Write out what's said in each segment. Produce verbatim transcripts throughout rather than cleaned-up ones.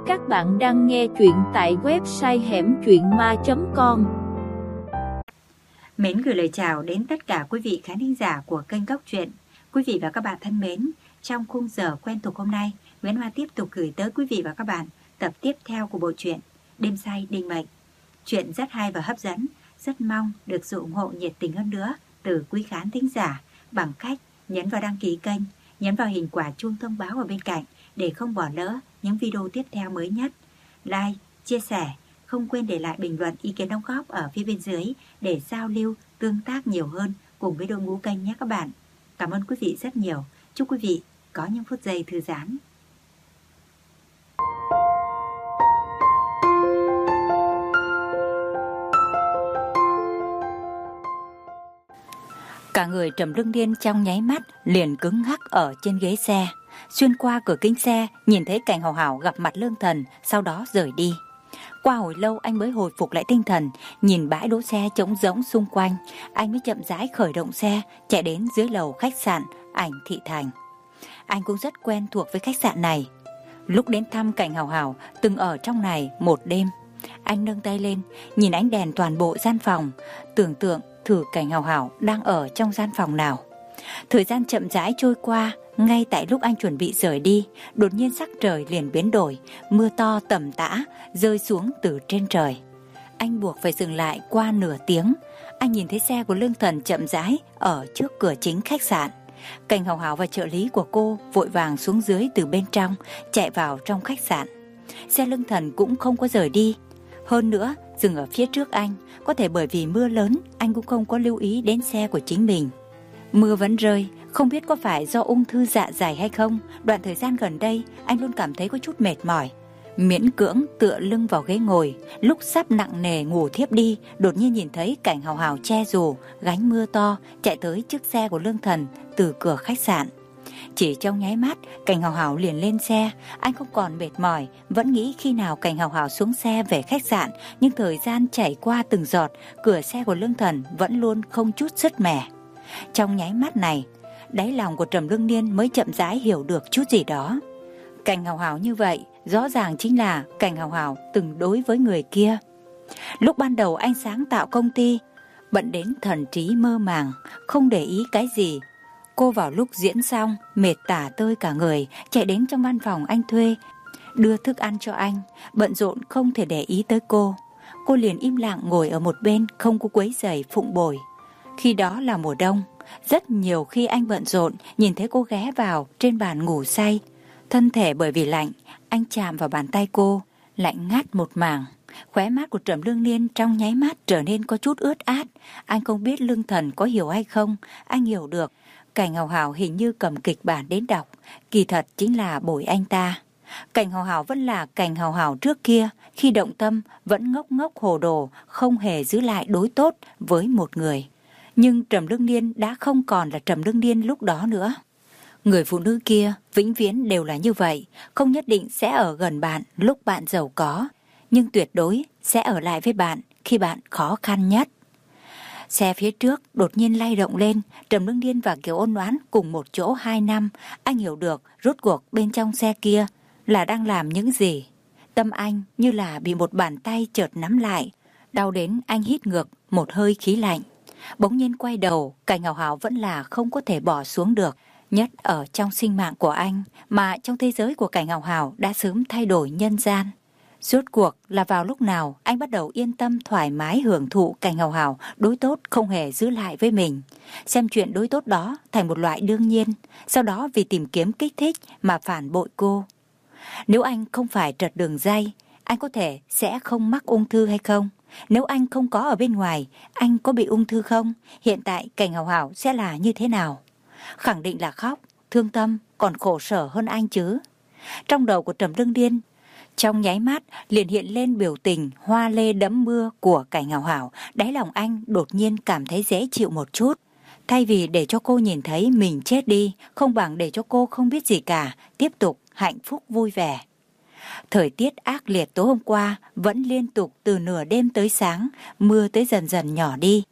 Các bạn đang nghe truyện tại website hẻm truyện ma chấm com. Mến gửi lời chào đến tất cả quý vị khán thính giả của kênh Góc Truyện. Quý vị và các bạn thân mến, trong khung giờ quen thuộc hôm nay, Nguyễn Hoa tiếp tục gửi tới quý vị và các bạn tập tiếp theo của bộ truyện Đêm Say Đinh Mệnh. Chuyện rất hay và hấp dẫn, rất mong được sự ủng hộ nhiệt tình hơn nữa từ quý khán thính giả bằng cách nhấn vào đăng ký kênh, nhấn vào hình quả chuông thông báo ở bên cạnh để không bỏ lỡ những video tiếp theo mới nhất. Like, chia sẻ, không quên để lại bình luận ý kiến đóng góp ở phía bên dưới để giao lưu, tương tác nhiều hơn cùng với đội ngũ kênh nhé các bạn. Cảm ơn quý vị rất nhiều. Chúc quý vị có những phút giây thư giãn. Cả người Trầm Lương Điên trong nháy mắt liền cứng ngắc ở trên ghế xe. Xuyên qua cửa kính xe, nhìn thấy Cảnh Hào Hào gặp mặt Lương Thần, sau đó rời đi. Qua hồi lâu anh mới hồi phục lại tinh thần, nhìn bãi đỗ xe trống rỗng xung quanh, anh mới chậm rãi khởi động xe, chạy đến dưới lầu khách sạn Ảnh Thị Thành. Anh cũng rất quen thuộc với khách sạn này. Lúc đến thăm Cảnh Hào Hào, từng ở trong này một đêm. Anh nâng tay lên, nhìn ánh đèn toàn bộ gian phòng, tưởng tượng thử Cảnh Hào Hào đang ở trong gian phòng nào. Thời gian chậm rãi trôi qua, ngay tại lúc anh chuẩn bị rời đi, đột nhiên sắc trời liền biến đổi, mưa to tầm tã rơi xuống từ trên trời. Anh buộc phải dừng lại qua nửa tiếng. Anh nhìn thấy xe của Lương Thần chậm rãi ở trước cửa chính khách sạn. Cảnh Hào Hào và trợ lý của cô vội vàng xuống dưới từ bên trong, chạy vào trong khách sạn. Xe Lương Thần cũng không có rời đi. Hơn nữa, dừng ở phía trước anh, có thể bởi vì mưa lớn, anh cũng không có lưu ý đến xe của chính mình. Mưa vẫn rơi, không biết có phải do ung thư dạ dày hay không, đoạn thời gian gần đây anh luôn cảm thấy có chút mệt mỏi. Miễn cưỡng tựa lưng vào ghế ngồi, lúc sắp nặng nề ngủ thiếp đi, đột nhiên nhìn thấy Cảnh Hào Hào che dù, gánh mưa to, chạy tới trước xe của Lương Thần từ cửa khách sạn. Chỉ trong nháy mắt, Cảnh Hào Hào liền lên xe, anh không còn mệt mỏi, vẫn nghĩ khi nào Cảnh Hào Hào xuống xe về khách sạn, nhưng thời gian chảy qua từng giọt, cửa xe của Lương Thần vẫn luôn không chút sứt mẻ. Trong nháy mắt này, đáy lòng của Trầm Lương Niên mới chậm rãi hiểu được chút gì đó. Cảnh Hào Hào như vậy, rõ ràng chính là Cảnh Hào Hào từng đối với người kia. Lúc ban đầu anh sáng tạo công ty, bận đến thần trí mơ màng, không để ý cái gì. Cô vào lúc diễn xong, mệt tả tơi cả người, chạy đến trong văn phòng anh thuê, đưa thức ăn cho anh, bận rộn không thể để ý tới cô. Cô liền im lặng ngồi ở một bên, không có quấy rầy phụng bồi. Khi đó là mùa đông, rất nhiều khi anh bận rộn, nhìn thấy cô ghé vào trên bàn ngủ say. Thân thể bởi vì lạnh, anh chạm vào bàn tay cô, lạnh ngắt một mảng. Khóe mắt của Trầm Lương Niên trong nháy mắt trở nên có chút ướt át. Anh không biết Lương Thần có hiểu hay không, anh hiểu được. Cảnh Hào Hào hình như cầm kịch bản đến đọc, kỳ thật chính là bồi anh ta. Cảnh Hào Hào vẫn là Cảnh Hào Hào trước kia, khi động tâm vẫn ngốc ngốc hồ đồ, không hề giữ lại đối tốt với một người. Nhưng Trầm Lương Niên đã không còn là Trầm Lương Niên lúc đó nữa. Người phụ nữ kia vĩnh viễn đều là như vậy, không nhất định sẽ ở gần bạn lúc bạn giàu có, nhưng tuyệt đối sẽ ở lại với bạn khi bạn khó khăn nhất. Xe phía trước đột nhiên lay động lên, Trầm Lương Niên và Kiều Ôn Oán cùng một chỗ hai năm, anh hiểu được rốt cuộc bên trong xe kia là đang làm những gì. Tâm anh như là bị một bàn tay chợt nắm lại, đau đến anh hít ngược một hơi khí lạnh. Bỗng nhiên quay đầu, Cảnh Hào Hào vẫn là không có thể bỏ xuống được, nhất ở trong sinh mạng của anh, mà trong thế giới của Cảnh Hào Hào đã sớm thay đổi nhân gian. Rốt cuộc là vào lúc nào anh bắt đầu yên tâm thoải mái hưởng thụ Cảnh Hào Hào đối tốt không hề giữ lại với mình, xem chuyện đối tốt đó thành một loại đương nhiên, sau đó vì tìm kiếm kích thích mà phản bội cô. Nếu anh không phải trật đường ray, anh có thể sẽ không mắc ung thư hay không? Nếu anh không có ở bên ngoài, anh có bị ung thư không? Hiện tại Cảnh Hào Hào sẽ là như thế nào? Khẳng định là khóc, thương tâm, còn khổ sở hơn anh chứ. Trong đầu của Trầm Lương Điên, trong nháy mắt liền hiện lên biểu tình hoa lê đẫm mưa của Cảnh Hào Hào. Đáy lòng anh đột nhiên cảm thấy dễ chịu một chút. Thay vì để cho cô nhìn thấy mình chết đi, không bằng để cho cô không biết gì cả, tiếp tục hạnh phúc vui vẻ. Thời tiết ác liệt tối hôm qua vẫn liên tục từ nửa đêm tới sáng, mưa tới dần dần nhỏ đi.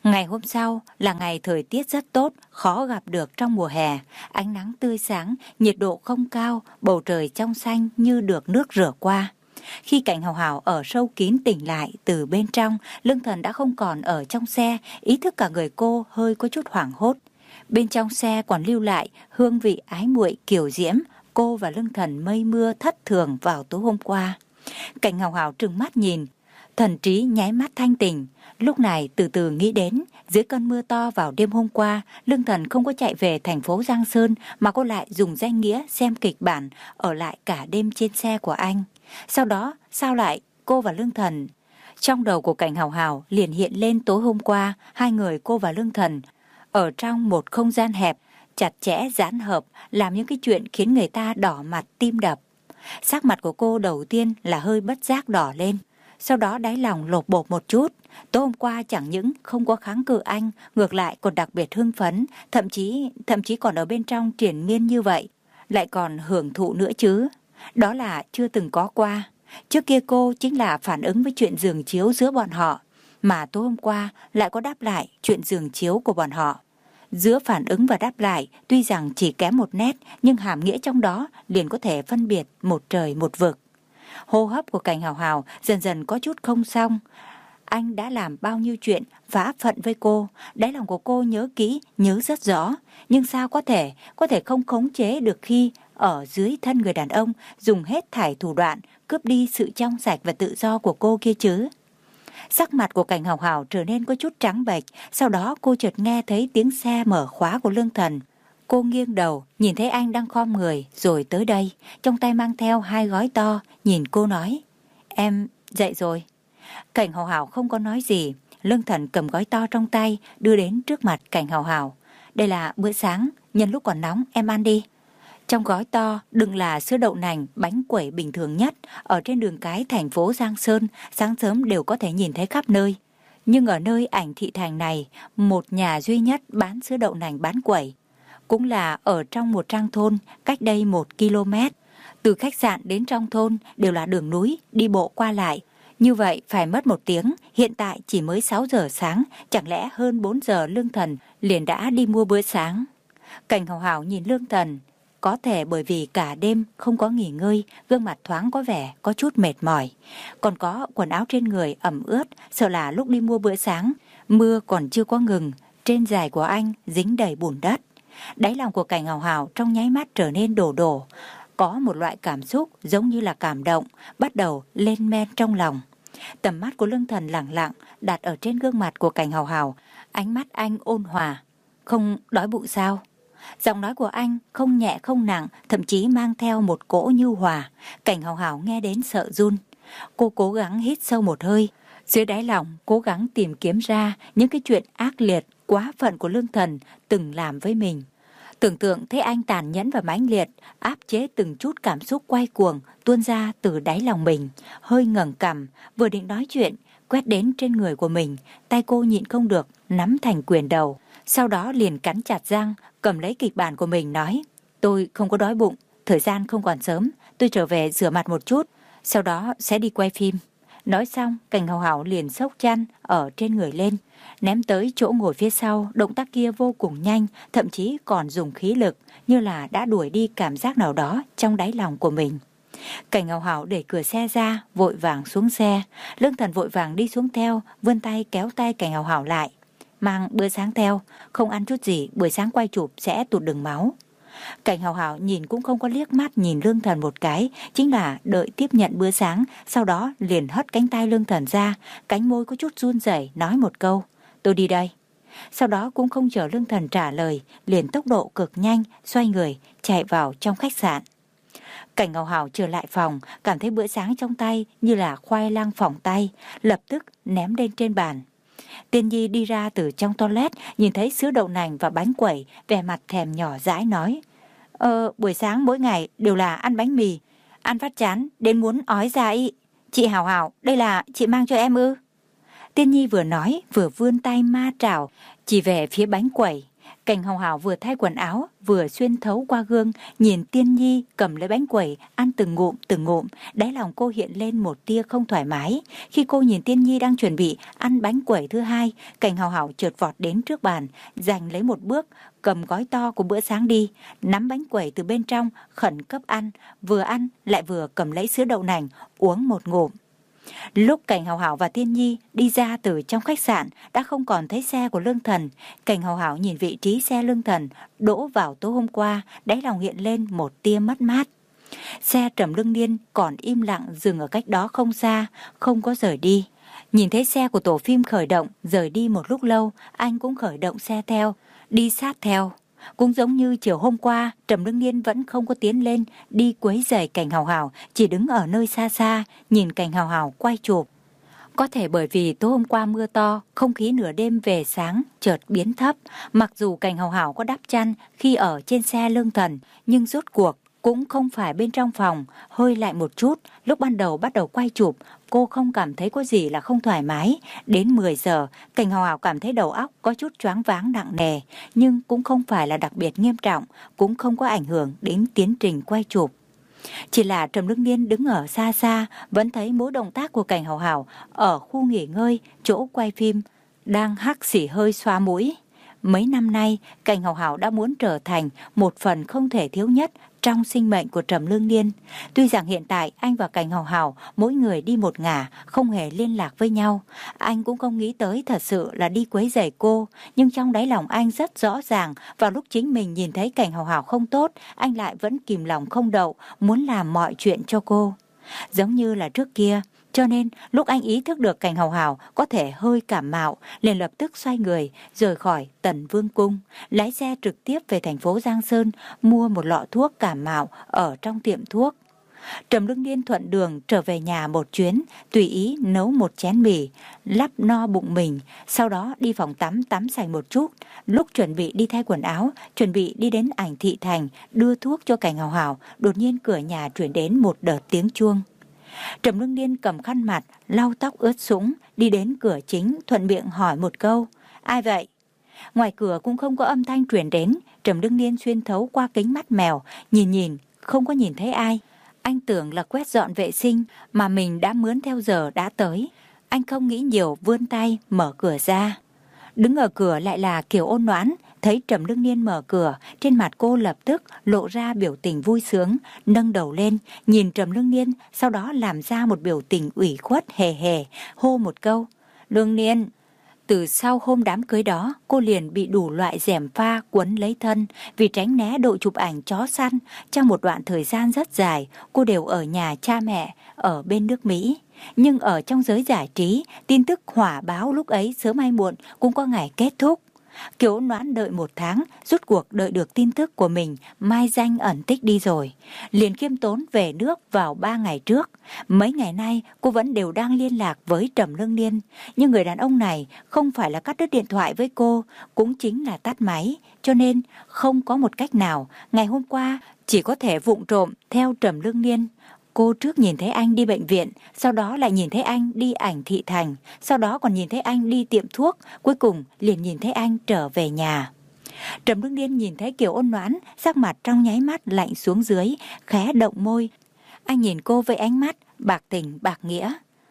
Ngày hôm sau là ngày thời tiết rất tốt, khó gặp được trong mùa hè. Ánh nắng tươi sáng, nhiệt độ không cao, bầu trời trong xanh như được nước rửa qua. Khi Cảnh Hào Hào ở sâu kín tỉnh lại từ bên trong, Lương Thần đã không còn ở trong xe, ý thức cả người cô hơi có chút hoảng hốt. Bên trong xe còn lưu lại hương vị ái muội kiều diễm, cô và Lương Thần mây mưa thất thường vào tối hôm qua. Cảnh Hào Hào trừng mắt nhìn, thần trí nháy mắt thanh tỉnh. Lúc này từ từ nghĩ đến, dưới cơn mưa to vào đêm hôm qua, Lương Thần không có chạy về thành phố Giang Sơn mà cô lại dùng danh nghĩa xem kịch bản, ở lại cả đêm trên xe của anh. Sau đó, sao lại cô và Lương Thần? Trong đầu của Cảnh Hào Hào liền hiện lên tối hôm qua, hai người cô và Lương Thần ở trong một không gian hẹp, chặt chẽ dán hợp, làm những cái chuyện khiến người ta đỏ mặt tim đập. Sắc mặt của cô đầu tiên là hơi bất giác đỏ lên, sau đó đáy lòng lột bột một chút. Tối hôm qua chẳng những không có kháng cự anh, ngược lại còn đặc biệt hưng phấn, thậm chí thậm chí còn ở bên trong triền miên như vậy, lại còn hưởng thụ nữa chứ. Đó là chưa từng có qua. Trước kia cô chính là phản ứng với chuyện giường chiếu giữa bọn họ, mà tối hôm qua lại có đáp lại chuyện giường chiếu của bọn họ. Giữa phản ứng và đáp lại tuy rằng chỉ kém một nét, nhưng hàm nghĩa trong đó liền có thể phân biệt một trời một vực. Hô hấp của Cảnh Hào Hào dần dần có chút không xong. Anh đã làm bao nhiêu chuyện phá phận với cô, đáy lòng của cô nhớ kỹ, nhớ rất rõ. Nhưng sao có thể, có thể không khống chế được khi ở dưới thân người đàn ông dùng hết thảy thủ đoạn cướp đi sự trong sạch và tự do của cô kia chứ. Sắc mặt của Cảnh Hào Hào trở nên có chút trắng bệch, sau đó cô chợt nghe thấy tiếng xe mở khóa của Lương Thần. Cô nghiêng đầu, nhìn thấy anh đang khom người rồi tới đây, trong tay mang theo hai gói to, nhìn cô nói: "Em dậy rồi." Cảnh Hào Hào không có nói gì. Lương Thần cầm gói to trong tay đưa đến trước mặt Cảnh Hào Hào. "Đây là bữa sáng, nhân lúc còn nóng em ăn đi." Trong gói to đựng là sữa đậu nành, bánh quẩy bình thường nhất ở trên đường cái thành phố Giang Sơn, sáng sớm đều có thể nhìn thấy khắp nơi. Nhưng ở nơi Ảnh Thị Thành này, một nhà duy nhất bán sữa đậu nành bán quẩy, cũng là ở trong một trang thôn cách đây một ki lô mét. Từ khách sạn đến trong thôn đều là đường núi, đi bộ qua lại. Như vậy phải mất một tiếng, hiện tại chỉ mới sáu giờ sáng, chẳng lẽ hơn bốn giờ Lương Thần liền đã đi mua bữa sáng. Cảnh Hào Hào nhìn Lương Thần, có thể bởi vì cả đêm không có nghỉ ngơi, gương mặt thoáng có vẻ có chút mệt mỏi. Còn có quần áo trên người ẩm ướt, sợ là lúc đi mua bữa sáng, mưa còn chưa có ngừng, trên giày của anh dính đầy bùn đất. Đáy lòng của Cảnh Hào Hào trong nháy mắt trở nên đổ đổ, có một loại cảm xúc giống như là cảm động, bắt đầu lên men trong lòng. Tầm mắt của Lương Thần lặng lặng đặt ở trên gương mặt của Cảnh Hào Hào, ánh mắt anh ôn hòa. "Không đói bụng sao?" Giọng nói của anh không nhẹ không nặng, thậm chí mang theo một cỗ nhu hòa. Cảnh Hào Hào nghe đến sợ run. Cô cố gắng hít sâu một hơi, dưới đáy lòng cố gắng tìm kiếm ra những cái chuyện ác liệt, quá phận của Lương Thần từng làm với mình. Tưởng tượng thấy anh tàn nhẫn và mãnh liệt, áp chế từng chút cảm xúc quay cuồng tuôn ra từ đáy lòng mình. Hơi ngẩng cằm, vừa định nói chuyện, quét đến trên người của mình, tay cô nhịn không được nắm thành quyền đầu. Sau đó liền cắn chặt răng, cầm lấy kịch bản của mình nói: "Tôi không có đói bụng, thời gian không còn sớm, tôi trở về rửa mặt một chút, sau đó sẽ đi quay phim." Nói xong, Cảnh Hào Hào liền xốc chăn ở trên người lên, ném tới chỗ ngồi phía sau. Động tác kia vô cùng nhanh, thậm chí còn dùng khí lực, như là đã đuổi đi cảm giác nào đó trong đáy lòng của mình. Cảnh Hào Hào đẩy cửa xe ra, vội vàng xuống xe. Lương Thần vội vàng đi xuống theo, vươn tay kéo tay Cảnh Hào Hào lại: "Mang bữa sáng theo, không ăn chút gì, buổi sáng quay chụp sẽ tụt đường máu." Cảnh Hào Hào nhìn cũng không có liếc mắt nhìn Lương Thần một cái, chính là đợi tiếp nhận bữa sáng, sau đó liền hất cánh tay Lương Thần ra, cánh môi có chút run rẩy nói một câu: "Tôi đi đây." Sau đó cũng không chờ Lương Thần trả lời, liền tốc độ cực nhanh xoay người chạy vào trong khách sạn. Cảnh Hào Hào trở lại phòng, cảm thấy bữa sáng trong tay như là khoai lang phỏng tay, lập tức ném lên trên bàn. Tiên Nhi đi ra từ trong toilet, nhìn thấy sữa đậu nành và bánh quẩy, vẻ mặt thèm nhỏ dãi nói: Ờ, buổi sáng mỗi ngày đều là ăn bánh mì, ăn phát chán đến muốn ói ra ý. Chị Hào Hào, đây là chị mang cho em ư?" Tiên Nhi vừa nói vừa vươn tay ma trảo chỉ về phía bánh quẩy. Cảnh Hào Hào vừa thay quần áo, vừa xuyên thấu qua gương, nhìn Tiên Nhi cầm lấy bánh quẩy, ăn từng ngụm từng ngụm, đáy lòng cô hiện lên một tia không thoải mái. Khi cô nhìn Tiên Nhi đang chuẩn bị ăn bánh quẩy thứ hai, Cảnh Hào Hào chợt vọt đến trước bàn, giành lấy một bước, cầm gói to của bữa sáng đi, nắm bánh quẩy từ bên trong, khẩn cấp ăn, vừa ăn lại vừa cầm lấy sữa đậu nành, uống một ngụm. Lúc Cảnh Hào Hào và Tiên Nhi đi ra từ trong khách sạn, đã không còn thấy xe của Lương Thần. Cảnh Hào Hào nhìn vị trí xe Lương Thần đỗ vào tối hôm qua, đáy lòng hiện lên một tia mất mát. Xe Trầm Lương Niên còn im lặng dừng ở cách đó không xa, không có rời đi. Nhìn thấy xe của tổ phim khởi động, rời đi một lúc lâu, anh cũng khởi động xe theo, đi sát theo. Cũng giống như chiều hôm qua, Trầm Lương Niên vẫn không có tiến lên đi quấy rầy Cảnh Hào Hào, chỉ đứng ở nơi xa xa nhìn Cảnh Hào Hào quay chụp. Có thể bởi vì tối hôm qua mưa to, không khí nửa đêm về sáng chợt biến thấp. Mặc dù Cảnh Hào Hào có đắp chăn khi ở trên xe Lương Thần, nhưng rốt cuộc cũng không phải bên trong phòng, hơi lạnh một chút. Lúc ban đầu bắt đầu quay chụp, cô không cảm thấy có gì là không thoải mái. Đến mười giờ, Cảnh Hào Hào cảm thấy đầu óc có chút choáng váng nặng nề, nhưng cũng không phải là đặc biệt nghiêm trọng, cũng không có ảnh hưởng đến tiến trình quay chụp. Chỉ là Trầm Lương Niên đứng ở xa xa, vẫn thấy mỗi động tác của Cảnh Hào Hào ở khu nghỉ ngơi, chỗ quay phim, đang hắt xì hơi xoa mũi. Mấy năm nay, Cảnh Hào Hào đã muốn trở thành một phần không thể thiếu nhất trong sinh mệnh của Trầm Lương Niên. Tuy rằng hiện tại anh và Cảnh Hào Hào mỗi người đi một ngả, không hề liên lạc với nhau. Anh cũng không nghĩ tới thật sự là đi quấy rầy cô, nhưng trong đáy lòng anh rất rõ ràng, vào lúc chính mình nhìn thấy Cảnh Hào Hào không tốt, anh lại vẫn kìm lòng không đậu, muốn làm mọi chuyện cho cô. Giống như là trước kia. Cho nên lúc anh ý thức được Cảnh Hào Hào có thể hơi cảm mạo, liền lập tức xoay người rời khỏi Tần Vương Cung, lái xe trực tiếp về thành phố Giang Sơn, mua một lọ thuốc cảm mạo ở trong tiệm thuốc. Trầm Lương Niên thuận đường trở về nhà một chuyến, tùy ý nấu một chén mì, lắp no bụng mình, sau đó đi phòng tắm tắm sạch một chút. Lúc chuẩn bị đi thay quần áo, chuẩn bị đi đến Ảnh Thị Thành đưa thuốc cho Cảnh Hào Hào, đột nhiên cửa nhà truyền đến một đợt tiếng chuông. Trầm Lương Niên cầm khăn mặt, lau tóc ướt sũng, đi đến cửa chính, thuận miệng hỏi một câu: ai vậy? Ngoài cửa cũng không có âm thanh truyền đến. Trầm Lương Niên xuyên thấu qua kính mắt mèo, nhìn nhìn, không có nhìn thấy ai. Anh tưởng là quét dọn vệ sinh mà mình đã mướn theo giờ đã tới. Anh không nghĩ nhiều, vươn tay mở cửa ra. Đứng ở cửa lại là Kiều Ôn Noãn. Thấy Trầm Lương Niên mở cửa, trên mặt cô lập tức lộ ra biểu tình vui sướng, nâng đầu lên, nhìn Trầm Lương Niên, sau đó làm ra một biểu tình ủy khuất hề hề, hô một câu: Lương Niên. Từ sau hôm đám cưới đó, cô liền bị đủ loại gièm pha quấn lấy thân, vì tránh né đội chụp ảnh chó săn. Trong một đoạn thời gian rất dài, cô đều ở nhà cha mẹ, ở bên nước Mỹ. Nhưng ở trong giới giải trí, tin tức hỏa báo lúc ấy sớm hay muộn cũng có ngày kết thúc. Kiều Ôn Noãn đợi một tháng, rút cuộc đợi được tin tức của mình mai danh ẩn tích đi rồi. Liền khiêm tốn về nước vào ba ngày trước. Mấy ngày nay cô vẫn đều đang liên lạc với Trầm Lương Niên. Nhưng người đàn ông này không phải là cắt đứt điện thoại với cô, cũng chính là tắt máy. Cho nên không có một cách nào, ngày hôm qua chỉ có thể vụng trộm theo Trầm Lương Niên. Cô trước nhìn thấy anh đi bệnh viện, sau đó lại nhìn thấy anh đi Ảnh Thị Thành, sau đó còn nhìn thấy anh đi tiệm thuốc, cuối cùng liền nhìn thấy anh trở về nhà. Trầm Lương Niên nhìn thấy Kiều Ôn Noãn, sắc mặt trong nháy mắt lạnh xuống dưới, khẽ động môi. Anh nhìn cô với ánh mắt bạc tình bạc nghĩa.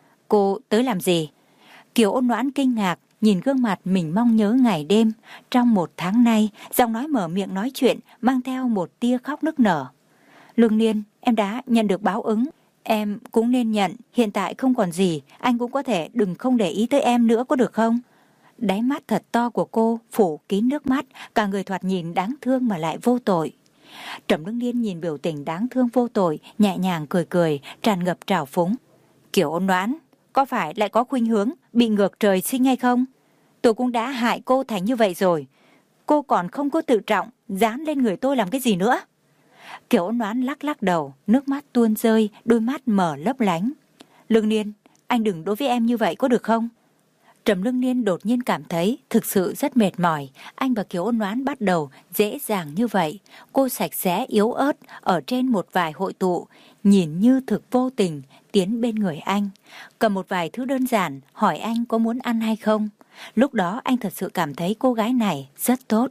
Cô tới làm gì? Kiều Ôn Noãn kinh ngạc, nhìn gương mặt mình mong nhớ ngày đêm. Trong một tháng nay, giọng nói mở miệng nói chuyện mang theo một tia khóc nức nở. Lương Niên, em đã nhận được báo ứng. Em cũng nên nhận, hiện tại không còn gì, anh cũng có thể đừng không để ý tới em nữa có được không? Đáy mắt thật to của cô phủ kín nước mắt, cả người thoạt nhìn đáng thương mà lại vô tội. Trầm Lương Niên nhìn biểu tình đáng thương vô tội, nhẹ nhàng cười cười, tràn ngập trào phúng. Kiều Ôn Noãn, có phải lại có khuynh hướng bị ngược trời sinh hay không? Tôi cũng đã hại cô thành như vậy rồi. Cô còn không có tự trọng, dán lên người tôi làm cái gì nữa? Kiều Ôn Noãn lắc lắc đầu, nước mắt tuôn rơi, đôi mắt mở lấp lánh. Lương Niên, anh đừng đối với em như vậy có được không? Trầm Lương Niên đột nhiên cảm thấy thực sự rất mệt mỏi. Anh và Kiều Ôn Noãn bắt đầu dễ dàng như vậy. Cô sạch sẽ yếu ớt ở trên một vài hội tụ, nhìn như thực vô tình tiến bên người anh, cầm một vài thứ đơn giản hỏi anh có muốn ăn hay không. Lúc đó anh thật sự cảm thấy cô gái này rất tốt.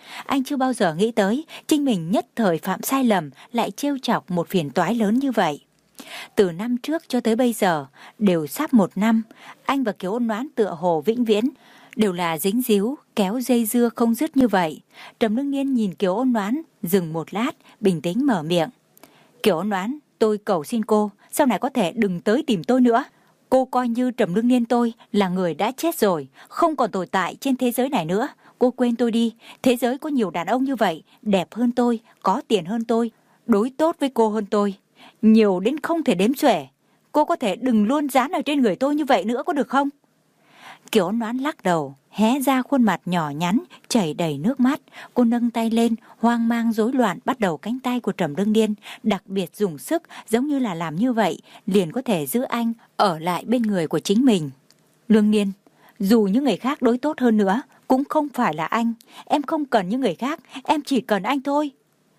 Anh chưa bao giờ nghĩ tới chính mình nhất thời phạm sai lầm lại trêu chọc một phiền toái lớn như vậy. Từ năm trước cho tới bây giờ, đều sắp một năm, anh và Kiều Ôn Noãn tựa hồ vĩnh viễn, đều là dính díu, kéo dây dưa không dứt như vậy. Trầm Lương Niên nhìn Kiều Ôn Noãn, dừng một lát, bình tĩnh mở miệng. Kiều Ôn Noãn, tôi cầu xin cô, sau này có thể đừng tới tìm tôi nữa. Cô coi như Trầm Lương Niên tôi là người đã chết rồi, không còn tồn tại trên thế giới này nữa. Cô quên tôi đi, thế giới có nhiều đàn ông như vậy, đẹp hơn tôi, có tiền hơn tôi, đối tốt với cô hơn tôi. Nhiều đến không thể đếm xuể. Cô có thể đừng luôn dán ở trên người tôi như vậy nữa có được không? Kiều Ôn Noãn lắc đầu, hé ra khuôn mặt nhỏ nhắn, chảy đầy nước mắt. Cô nâng tay lên, hoang mang rối loạn bắt đầu cánh tay của Trầm Lương Niên, đặc biệt dùng sức, giống như là làm như vậy liền có thể giữ anh ở lại bên người của chính mình. Lương Niên, dù những người khác đối tốt hơn nữa, cũng không phải là anh. Em không cần những người khác, em chỉ cần anh thôi.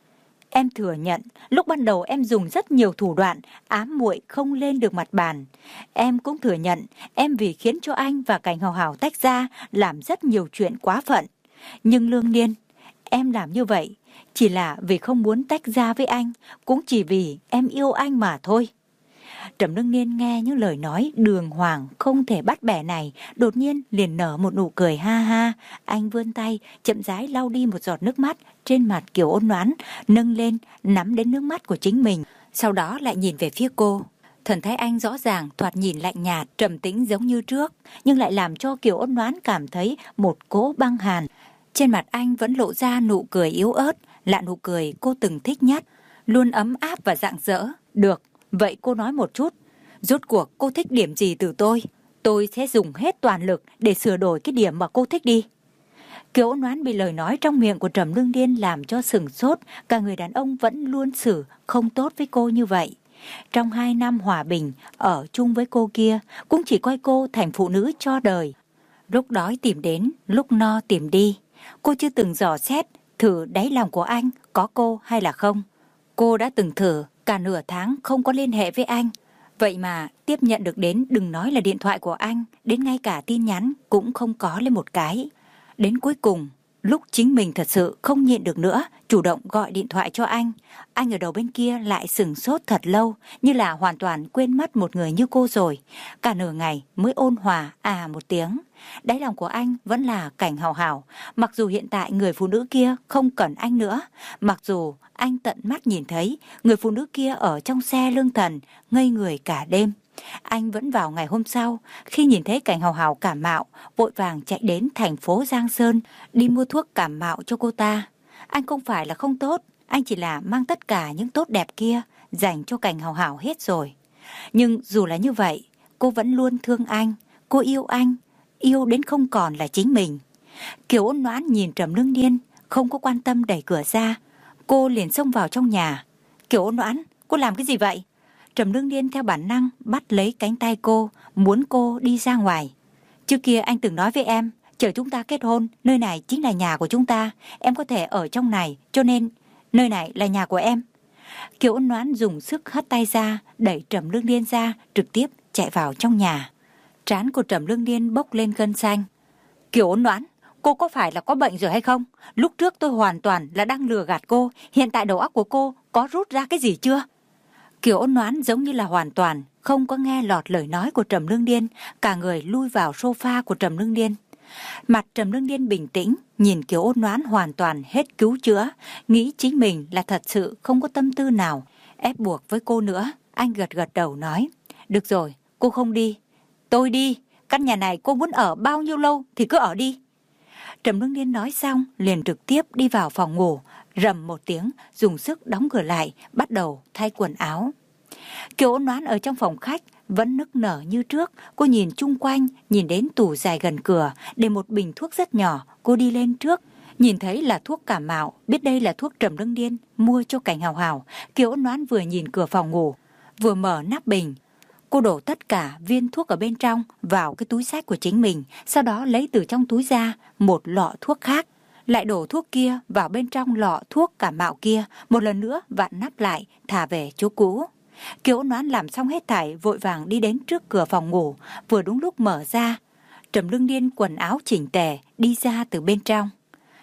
Em thừa nhận, lúc ban đầu em dùng rất nhiều thủ đoạn, ám muội không lên được mặt bàn. Em cũng thừa nhận, em vì khiến cho anh và Cảnh Hào Hào tách ra, làm rất nhiều chuyện quá phận. Nhưng Lương Niên, em làm như vậy, chỉ là vì không muốn tách ra với anh, cũng chỉ vì em yêu anh mà thôi. Trầm Lương Niên nghe những lời nói đường hoàng không thể bắt bẻ này, đột nhiên liền nở một nụ cười ha ha. Anh vươn tay, chậm rãi lau đi một giọt nước mắt trên mặt Kiều Ôn Noãn, nâng lên, nắm đến nước mắt của chính mình, sau đó lại nhìn về phía cô. Thần thái anh rõ ràng thoạt nhìn lạnh nhạt, trầm tĩnh giống như trước, nhưng lại làm cho Kiều Ôn Noãn cảm thấy một cỗ băng hàn. Trên mặt anh vẫn lộ ra nụ cười yếu ớt, là nụ cười cô từng thích nhất, luôn ấm áp và rạng rỡ. Được, vậy cô nói một chút, rốt cuộc cô thích điểm gì từ tôi? Tôi sẽ dùng hết toàn lực để sửa đổi cái điểm mà cô thích đi. Kiều Ôn Noãn bị lời nói trong miệng của Trầm Lương Niên làm cho sừng sốt, cả người đàn ông vẫn luôn xử không tốt với cô như vậy. Trong hai năm hòa bình, ở chung với cô kia, cũng chỉ coi cô thành phụ nữ cho đời. Lúc đói tìm đến, lúc no tìm đi. Cô chưa từng dò xét, thử đáy lòng của anh có cô hay là không. Cô đã từng thử cả nửa tháng không có liên hệ với anh. Vậy mà tiếp nhận được đến đừng nói là điện thoại của anh, đến ngay cả tin nhắn cũng không có lên một cái. Đến cuối cùng, lúc chính mình thật sự không nhịn được nữa, chủ động gọi điện thoại cho anh. Anh ở đầu bên kia lại sửng sốt thật lâu, như là hoàn toàn quên mất một người như cô rồi. Cả nửa ngày mới ôn hòa à một tiếng. Đáy lòng của anh vẫn là Cảnh Hào Hào. Mặc dù hiện tại người phụ nữ kia không cần anh nữa, mặc dù anh tận mắt nhìn thấy người phụ nữ kia ở trong xe Lương Thần ngây người cả đêm, anh vẫn vào ngày hôm sau, khi nhìn thấy Cảnh Hào Hào cảm mạo, vội vàng chạy đến thành phố Giang Sơn đi mua thuốc cảm mạo cho cô ta. Anh không phải là không tốt, anh chỉ là mang tất cả những tốt đẹp kia dành cho Cảnh Hào Hào hết rồi. Nhưng dù là như vậy, cô vẫn luôn thương anh, cô yêu anh, yêu đến không còn là chính mình. Kiều Ôn Noãn nhìn Trầm Lương Niên, không có quan tâm đẩy cửa ra, cô liền xông vào trong nhà. Kiều Ôn Noãn, cô làm cái gì vậy? Trầm Lương Niên theo bản năng bắt lấy cánh tay cô, muốn cô đi ra ngoài. Trước kia anh từng nói với em, chờ chúng ta kết hôn, nơi này chính là nhà của chúng ta, em có thể ở trong này, cho nên nơi này là nhà của em. Kiều Ôn Noãn dùng sức hất tay ra, đẩy Trầm Lương Niên ra, trực tiếp chạy vào trong nhà. Trán của Trầm Lương Niên bốc lên gân xanh. Kiều Ôn Noãn, cô có phải là có bệnh rồi hay không? Lúc trước tôi hoàn toàn là đang lừa gạt cô, hiện tại đầu óc của cô có rút ra cái gì chưa? Kiều Ôn Noãn giống như là hoàn toàn không có nghe lọt lời nói của Trầm Lương Niên, cả người lui vào sofa của Trầm Lương Niên. Mặt Trầm Lương Niên bình tĩnh, nhìn Kiều Ôn Noãn hoàn toàn hết cứu chữa, nghĩ chính mình là thật sự không có tâm tư nào ép buộc với cô nữa. Anh gật gật đầu nói, được rồi, cô không đi, tôi đi, căn nhà này cô muốn ở bao nhiêu lâu thì cứ ở đi. Trầm Lương Niên nói xong liền trực tiếp đi vào phòng ngủ, rầm một tiếng, dùng sức đóng cửa lại, bắt đầu thay quần áo. Kiều Ôn Noãn ở trong phòng khách vẫn nức nở như trước. Cô nhìn chung quanh, nhìn đến tủ dài gần cửa để một bình thuốc rất nhỏ. Cô đi lên trước, nhìn thấy là thuốc cảm mạo, biết đây là thuốc Trầm Lương Niên mua cho Cảnh Hào Hào. Kiều Ôn Noãn vừa nhìn cửa phòng ngủ, vừa mở nắp bình. Cô đổ tất cả viên thuốc ở bên trong vào cái túi xách của chính mình, sau đó lấy từ trong túi ra một lọ thuốc khác, lại đổ thuốc kia vào bên trong lọ thuốc cảm mạo kia, một lần nữa vặn nắp lại, thả về chỗ cũ. Kiều Ôn Noãn làm xong hết thảy, vội vàng đi đến trước cửa phòng ngủ, vừa đúng lúc mở ra, Trầm Lương Niên quần áo chỉnh tề đi ra từ bên trong.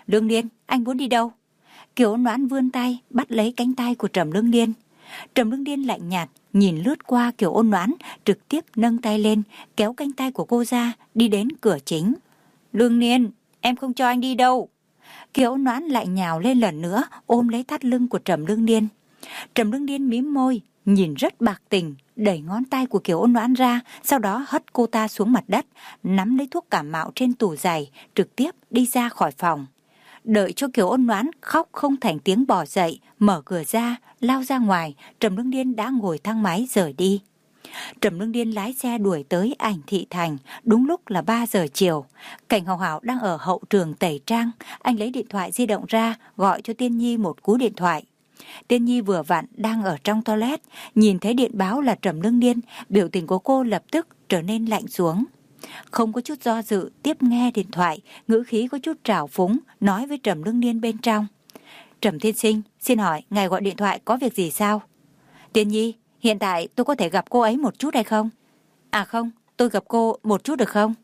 Lương Liên, anh muốn đi đâu? Kiều Ôn Noãn vươn tay bắt lấy cánh tay của Trầm Lương Liên. Trầm Lương Liên lạnh nhạt nhìn lướt qua Kiều Ôn Noãn, trực tiếp nâng tay lên kéo cánh tay của cô ra, đi đến cửa chính. Lương Liên, em không cho anh đi đâu. Kiều Ôn Noãn lại nhào lên lần nữa, ôm lấy thắt lưng của Trầm Lương Liên. Trầm Lương Liên mím môi, nhìn rất bạc tình, đẩy ngón tay của Kiều Ôn Noãn ra, sau đó hất cô ta xuống mặt đất, nắm lấy thuốc cảm mạo trên tủ giày, trực tiếp đi ra khỏi phòng. Đợi cho Kiều Ôn Noãn khóc không thành tiếng bỏ dậy, mở cửa ra, lao ra ngoài, Trầm Lương Liên đã ngồi thang máy rời đi. Trầm Lương Liên lái xe đuổi tới Ảnh Thị Thành, đúng lúc là ba giờ chiều. Cảnh Hào Hào đang ở hậu trường tẩy trang, anh lấy điện thoại di động ra, gọi cho Tiên Nhi một cú điện thoại. Tiên Nhi vừa vặn đang ở trong toilet, nhìn thấy điện báo là Trầm Lương Liên, biểu tình của cô lập tức trở nên lạnh xuống. Không có chút do dự, tiếp nghe điện thoại, ngữ khí có chút trào phúng, nói với Trầm Lương Liên bên trong. Trầm tiên sinh, xin hỏi, ngài gọi điện thoại có việc gì sao? Tiên Nhi, hiện tại tôi có thể gặp cô ấy một chút hay không? À không, tôi gặp cô một chút được không?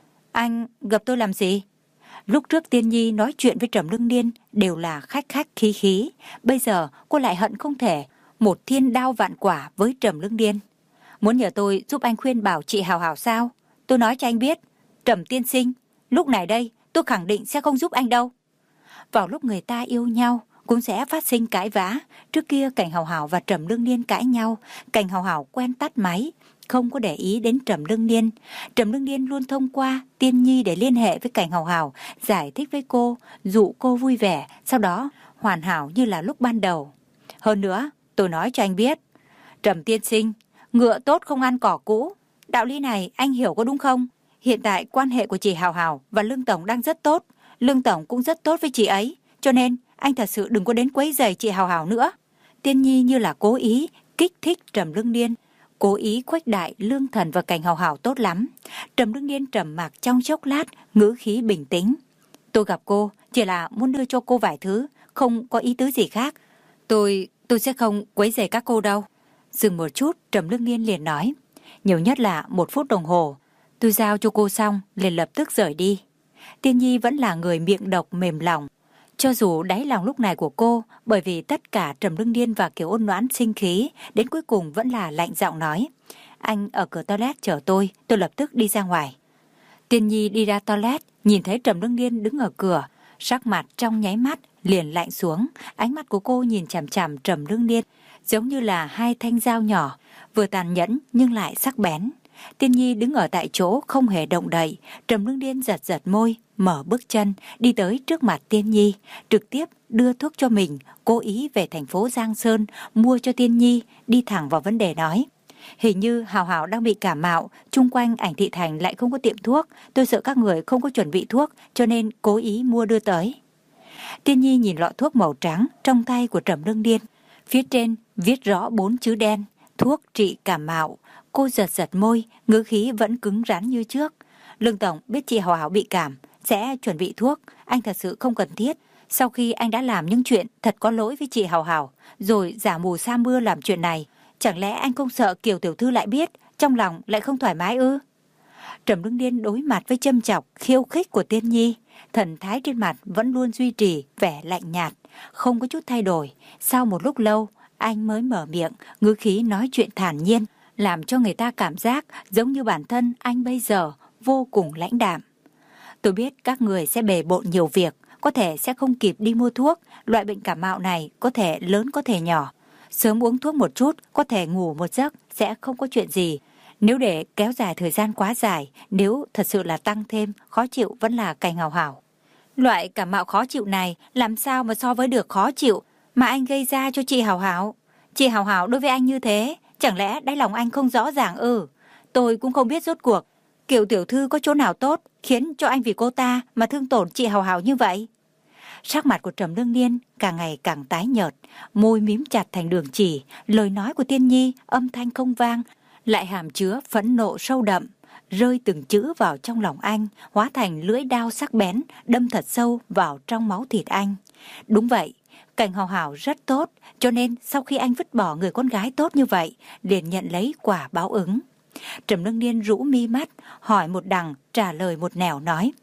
Anh gặp tôi làm gì? Lúc trước Tiên Nhi nói chuyện với Trầm Lương Liên đều là khách khách khí khí. Bây giờ cô lại hận không thể một thiên đao vạn quả với Trầm Lương Liên. Muốn nhờ tôi giúp anh khuyên bảo chị Hào Hào sao? Tôi nói cho anh biết, Trầm tiên sinh, lúc này đây tôi khẳng định sẽ không giúp anh đâu. Vào lúc người ta yêu nhau cũng sẽ phát sinh cãi vã. Trước kia Cảnh Hào Hào và Trầm Lương Liên cãi nhau, Cảnh Hào Hào quen tắt máy, không có để ý đến Trầm Lương Liên. Trầm Lương Liên luôn thông qua Tiên Nhi để liên hệ với Cảnh Hào Hào, giải thích với cô, dụ cô vui vẻ, sau đó hoàn hảo như là lúc ban đầu. Hơn nữa, tôi nói cho anh biết, Trầm tiên sinh, ngựa tốt không ăn cỏ cũ. Đạo lý này anh hiểu có đúng không? Hiện tại quan hệ của chị Hào Hào và Lương Tổng đang rất tốt. Lương Tổng cũng rất tốt với chị ấy. Cho nên anh thật sự đừng có đến quấy rầy chị Hào Hào nữa. Tiên Nhi như là cố ý kích thích Trầm Lương Liên, cố ý khuếch đại Lương Thần và Cảnh Hào Hào tốt lắm. Trầm Lương Liên trầm mặc trong chốc lát, ngữ khí bình tĩnh. Tôi gặp cô chỉ là muốn đưa cho cô vài thứ, không có ý tứ gì khác. Tôi, tôi sẽ không quấy rầy các cô đâu. Dừng một chút, Trầm Lương Liên liền nói. Nhiều nhất là một phút đồng hồ. Tôi giao cho cô xong, liền lập tức rời đi. Tiên Nhi vẫn là người miệng độc mềm lòng. Cho dù đáy lòng lúc này của cô, bởi vì tất cả Trầm Lương Liên và Kiều Ôn Noãn sinh khí, đến cuối cùng vẫn là lạnh giọng nói. Anh ở cửa toilet chờ tôi, tôi lập tức đi ra ngoài. Tiên Nhi đi ra toilet, nhìn thấy Trầm Lương Liên đứng ở cửa, sắc mặt trong nháy mắt liền lạnh xuống. Ánh mắt của cô nhìn chằm chằm Trầm Lương Liên, giống như là hai thanh dao nhỏ, vừa tàn nhẫn nhưng lại sắc bén. Tiên Nhi đứng ở tại chỗ không hề động đậy. Trầm Lương Liên giật giật môi, mở bước chân đi tới trước mặt Tiên Nhi, trực tiếp đưa thuốc cho mình, cố ý về thành phố Giang Sơn mua cho Tiên Nhi, đi thẳng vào vấn đề nói. Hình như Hào Hào đang bị cảm mạo, chung quanh Ảnh Thị Thành lại không có tiệm thuốc, tôi sợ các người không có chuẩn bị thuốc, cho nên cố ý mua đưa tới. Tiên Nhi nhìn lọ thuốc màu trắng trong tay của Trầm Lương Liên, phía trên viết rõ bốn chữ đen, thuốc trị cảm mạo. Cô giật giật môi, ngữ khí vẫn cứng rắn như trước. Lương Tổng biết chị Hào Hào bị cảm, sẽ chuẩn bị thuốc, anh thật sự không cần thiết. Sau khi anh đã làm những chuyện thật có lỗi với chị Hào Hào, rồi giả mù sa mưa làm chuyện này, chẳng lẽ anh không sợ Kiều tiểu thư lại biết, trong lòng lại không thoải mái ư? Trầm Lương Liên đối mặt với châm chọc, khiêu khích của Tiên Nhi, thần thái trên mặt vẫn luôn duy trì vẻ lạnh nhạt, không có chút thay đổi. Sau một lúc lâu, anh mới mở miệng, ngữ khí nói chuyện thản nhiên, làm cho người ta cảm giác giống như bản thân anh bây giờ vô cùng lãnh đạm. Tôi biết các người sẽ bề bộn nhiều việc, có thể sẽ không kịp đi mua thuốc. Loại bệnh cảm mạo này có thể lớn có thể nhỏ. Sớm uống thuốc một chút, có thể ngủ một giấc, sẽ không có chuyện gì. Nếu để kéo dài thời gian quá dài, nếu thật sự là tăng thêm, khó chịu vẫn là Cảnh Hào Hào. Loại cảm mạo khó chịu này làm sao mà so với được khó chịu mà anh gây ra cho chị Hào Hào. Chị Hào Hào đối với anh như thế, chẳng lẽ đáy lòng anh không rõ ràng ư? Tôi cũng không biết rốt cuộc Kiều tiểu thư có chỗ nào tốt khiến cho anh vì cô ta mà thương tổn chị Hào Hào như vậy. Sắc mặt của Trầm Lương Liên càng ngày càng tái nhợt, môi mím chặt thành đường chỉ. Lời nói của Tiên Nhi âm thanh không vang, lại hàm chứa phẫn nộ sâu đậm, rơi từng chữ vào trong lòng anh, hóa thành lưỡi đao sắc bén, đâm thật sâu vào trong máu thịt anh. Đúng vậy, Cảnh Hào Hào rất tốt, cho nên sau khi anh vứt bỏ người con gái tốt như vậy, liền nhận lấy quả báo ứng. Trầm Lương Liên rũ mi mắt, hỏi một đằng, trả lời một nẻo nói.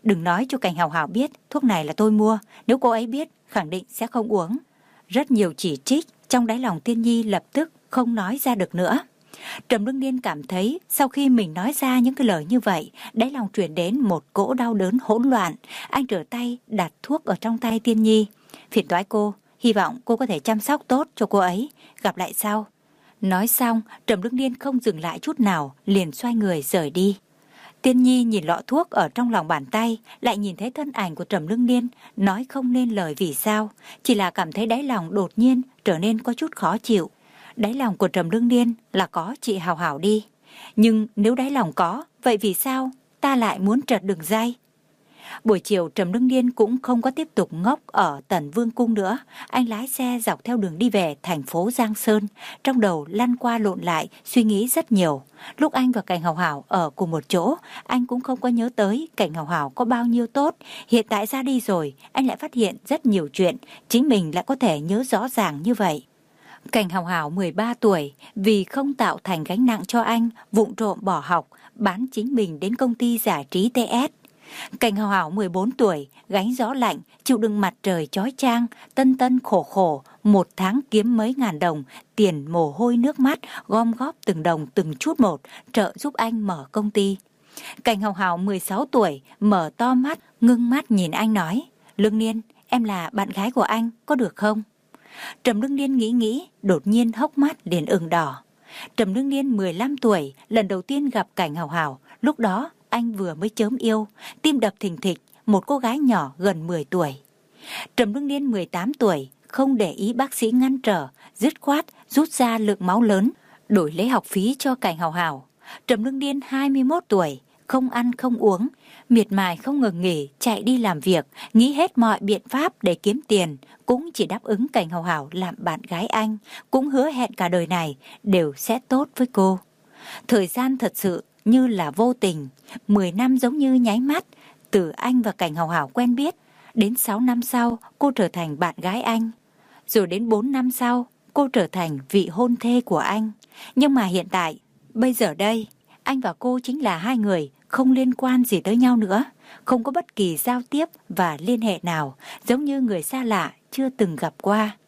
đừng nói cho Cảnh Hào Hào biết thuốc này là tôi mua, nếu cô ấy biết khẳng định sẽ không uống. Rất nhiều chỉ trích, trong đáy lòng Tiên Nhi lập tức không nói ra được nữa. Trầm Lương Niên cảm thấy sau khi mình nói ra những cái lời như vậy, đáy lòng truyền đến một cỗ đau đớn hỗn loạn. Anh trở tay đặt thuốc ở trong tay Tiên Nhi. Phiền toái cô, hy vọng cô có thể chăm sóc tốt cho cô ấy, gặp lại sau. Nói xong, Trầm Lương Niên không dừng lại chút nào, liền xoay người rời đi. Tiên Nhi nhìn lọ thuốc ở trong lòng bàn tay, lại nhìn thấy thân ảnh của Trầm Lương Niên, nói không nên lời vì sao, chỉ là cảm thấy đáy lòng đột nhiên trở nên có chút khó chịu. Đáy lòng của Trầm Lương Niên là có chị Hào Hào đi, nhưng nếu đáy lòng có, vậy vì sao ta lại muốn trật đường dây? Buổi chiều Trầm Lương Niên cũng không có tiếp tục ngốc ở Tần Vương Cung nữa. Anh lái xe dọc theo đường đi về thành phố Giang Sơn, trong đầu lăn qua lộn lại, suy nghĩ rất nhiều. Lúc anh và Cảnh Hào Hào ở cùng một chỗ, anh cũng không có nhớ tới Cảnh Hào Hào có bao nhiêu tốt. Hiện tại ra đi rồi, anh lại phát hiện rất nhiều chuyện, chính mình lại có thể nhớ rõ ràng như vậy. Cảnh Hào Hào mười ba tuổi, vì không tạo thành gánh nặng cho anh, vụng trộm bỏ học, bán chính mình đến công ty giải trí tê ét. Cảnh Hào Hào mười bốn tuổi, gánh gió lạnh, chịu đựng mặt trời chói chang, tân tân khổ khổ, một tháng kiếm mấy ngàn đồng, tiền mồ hôi nước mắt, gom góp từng đồng từng chút một, trợ giúp anh mở công ty. Cảnh Hào Hào mười sáu tuổi, mở to mắt, ngưng mắt nhìn anh nói, Lương Niên, em là bạn gái của anh, có được không? Trầm Lương Niên nghĩ nghĩ, đột nhiên hốc mắt liền ửng đỏ. Trầm Lương Niên mười lăm tuổi, lần đầu tiên gặp Cảnh Hào Hào, lúc đó anh vừa mới chớm yêu, tim đập thình thịch, một cô gái nhỏ gần mười tuổi. Trầm Lương Niên mười tám tuổi, không để ý bác sĩ ngăn trở, dứt khoát rút ra lượng máu lớn, đổi lấy học phí cho Cảnh Hào Hào. Trầm Lương Niên hai mươi mốt tuổi, không ăn không uống, miệt mài không ngừng nghỉ, chạy đi làm việc, nghĩ hết mọi biện pháp để kiếm tiền, cũng chỉ đáp ứng Cảnh Hào Hào làm bạn gái anh, cũng hứa hẹn cả đời này đều sẽ tốt với cô. Thời gian thật sự như là vô tình, mười năm giống như nháy mắt, từ anh và Cảnh Hào Hào quen biết, đến sáu năm sau cô trở thành bạn gái anh, rồi đến bốn năm sau cô trở thành vị hôn thê của anh. Nhưng mà hiện tại, bây giờ đây, anh và cô chính là hai người không liên quan gì tới nhau nữa, không có bất kỳ giao tiếp và liên hệ nào, giống như người xa lạ chưa từng gặp qua.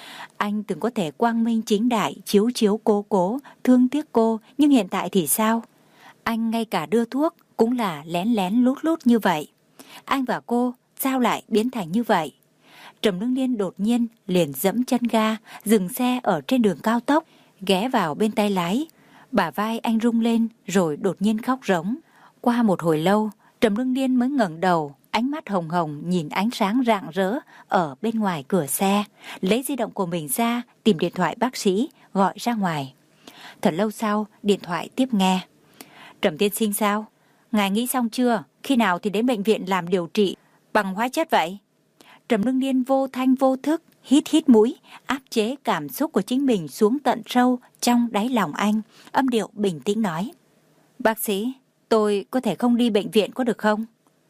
Anh từng có thể quang minh chính đại, chiếu chiếu cố cố, thương tiếc cô, nhưng hiện tại thì sao? Anh ngay cả đưa thuốc cũng là lén lén lút lút như vậy. Anh và cô sao lại biến thành như vậy? Trầm Lương Niên đột nhiên liền dẫm chân ga, dừng xe ở trên đường cao tốc, ghé vào bên tay lái. Bả vai anh rung lên rồi đột nhiên khóc rống. Qua một hồi lâu, Trầm Lương Niên mới ngẩng đầu, ánh mắt hồng hồng nhìn ánh sáng rạng rỡ ở bên ngoài cửa xe, lấy di động của mình ra, tìm điện thoại bác sĩ, gọi ra ngoài. Thật lâu sau, điện thoại tiếp nghe. Trầm tiên sinh sao? Ngài nghĩ xong chưa? Khi nào thì đến bệnh viện làm điều trị bằng hóa chất vậy? Trầm Lương Niên vô thanh vô thức, hít hít mũi, áp chế cảm xúc của chính mình xuống tận sâu trong đáy lòng anh, âm điệu bình tĩnh nói. Bác sĩ, tôi có thể không đi bệnh viện có được không?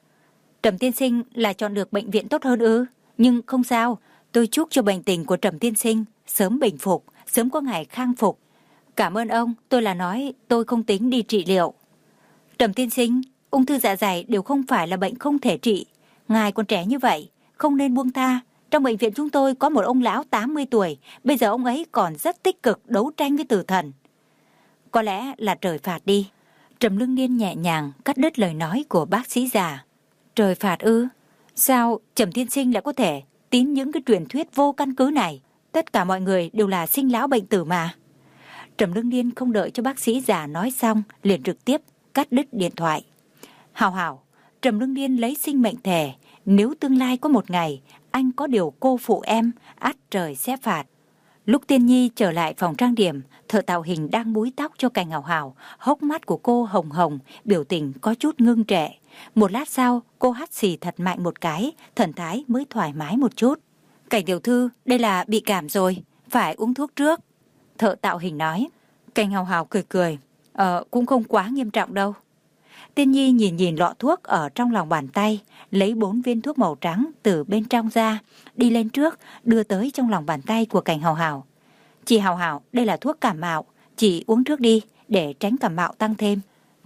Trầm tiên sinh là chọn được bệnh viện tốt hơn ư? Nhưng không sao, tôi chúc cho bệnh tình của Trầm tiên sinh sớm bình phục, sớm có ngày khang phục. Cảm ơn ông, tôi là nói tôi không tính đi trị liệu. Trầm tiên sinh, ung thư dạ dày đều không phải là bệnh không thể trị. Ngài còn trẻ như vậy, không nên buông tha. Trong bệnh viện chúng tôi có một ông lão tám mươi tuổi, bây giờ ông ấy còn rất tích cực đấu tranh với tử thần. Có lẽ là trời phạt đi. Trầm Lương Niên nhẹ nhàng cắt đứt lời nói của bác sĩ già. Trời phạt ư? Sao Trầm tiên sinh lại có thể tín những cái truyền thuyết vô căn cứ này? Tất cả mọi người đều là sinh lão bệnh tử mà. Trầm Lương Niên không đợi cho bác sĩ già nói xong, liền trực tiếp cắt đứt điện thoại. Hào Hào, Trầm Lương Niên lấy sinh mệnh thề, nếu tương lai có một ngày anh có điều cô phụ em, ắt trời sẽ phạt. Lúc Tiên Nhi trở lại phòng trang điểm, thợ tạo hình đang búi tóc cho Cảnh Hào Hào, hốc mắt của cô hồng hồng, biểu tình có chút ngưng trệ. Một lát sau, cô hắt xì thật mạnh một cái, thần thái mới thoải mái một chút. Cảnh tiểu thư, đây là bị cảm rồi, phải uống thuốc trước. Thợ tạo hình nói. Cảnh Hào Hào cười cười, Ờ, cũng không quá nghiêm trọng đâu. Tiên Nhi nhìn nhìn lọ thuốc ở trong lòng bàn tay, lấy bốn viên thuốc màu trắng từ bên trong ra, đi lên trước, đưa tới trong lòng bàn tay của Cảnh Hào Hào. Chị Hào Hào, đây là thuốc cảm mạo, chị uống trước đi, để tránh cảm mạo tăng thêm.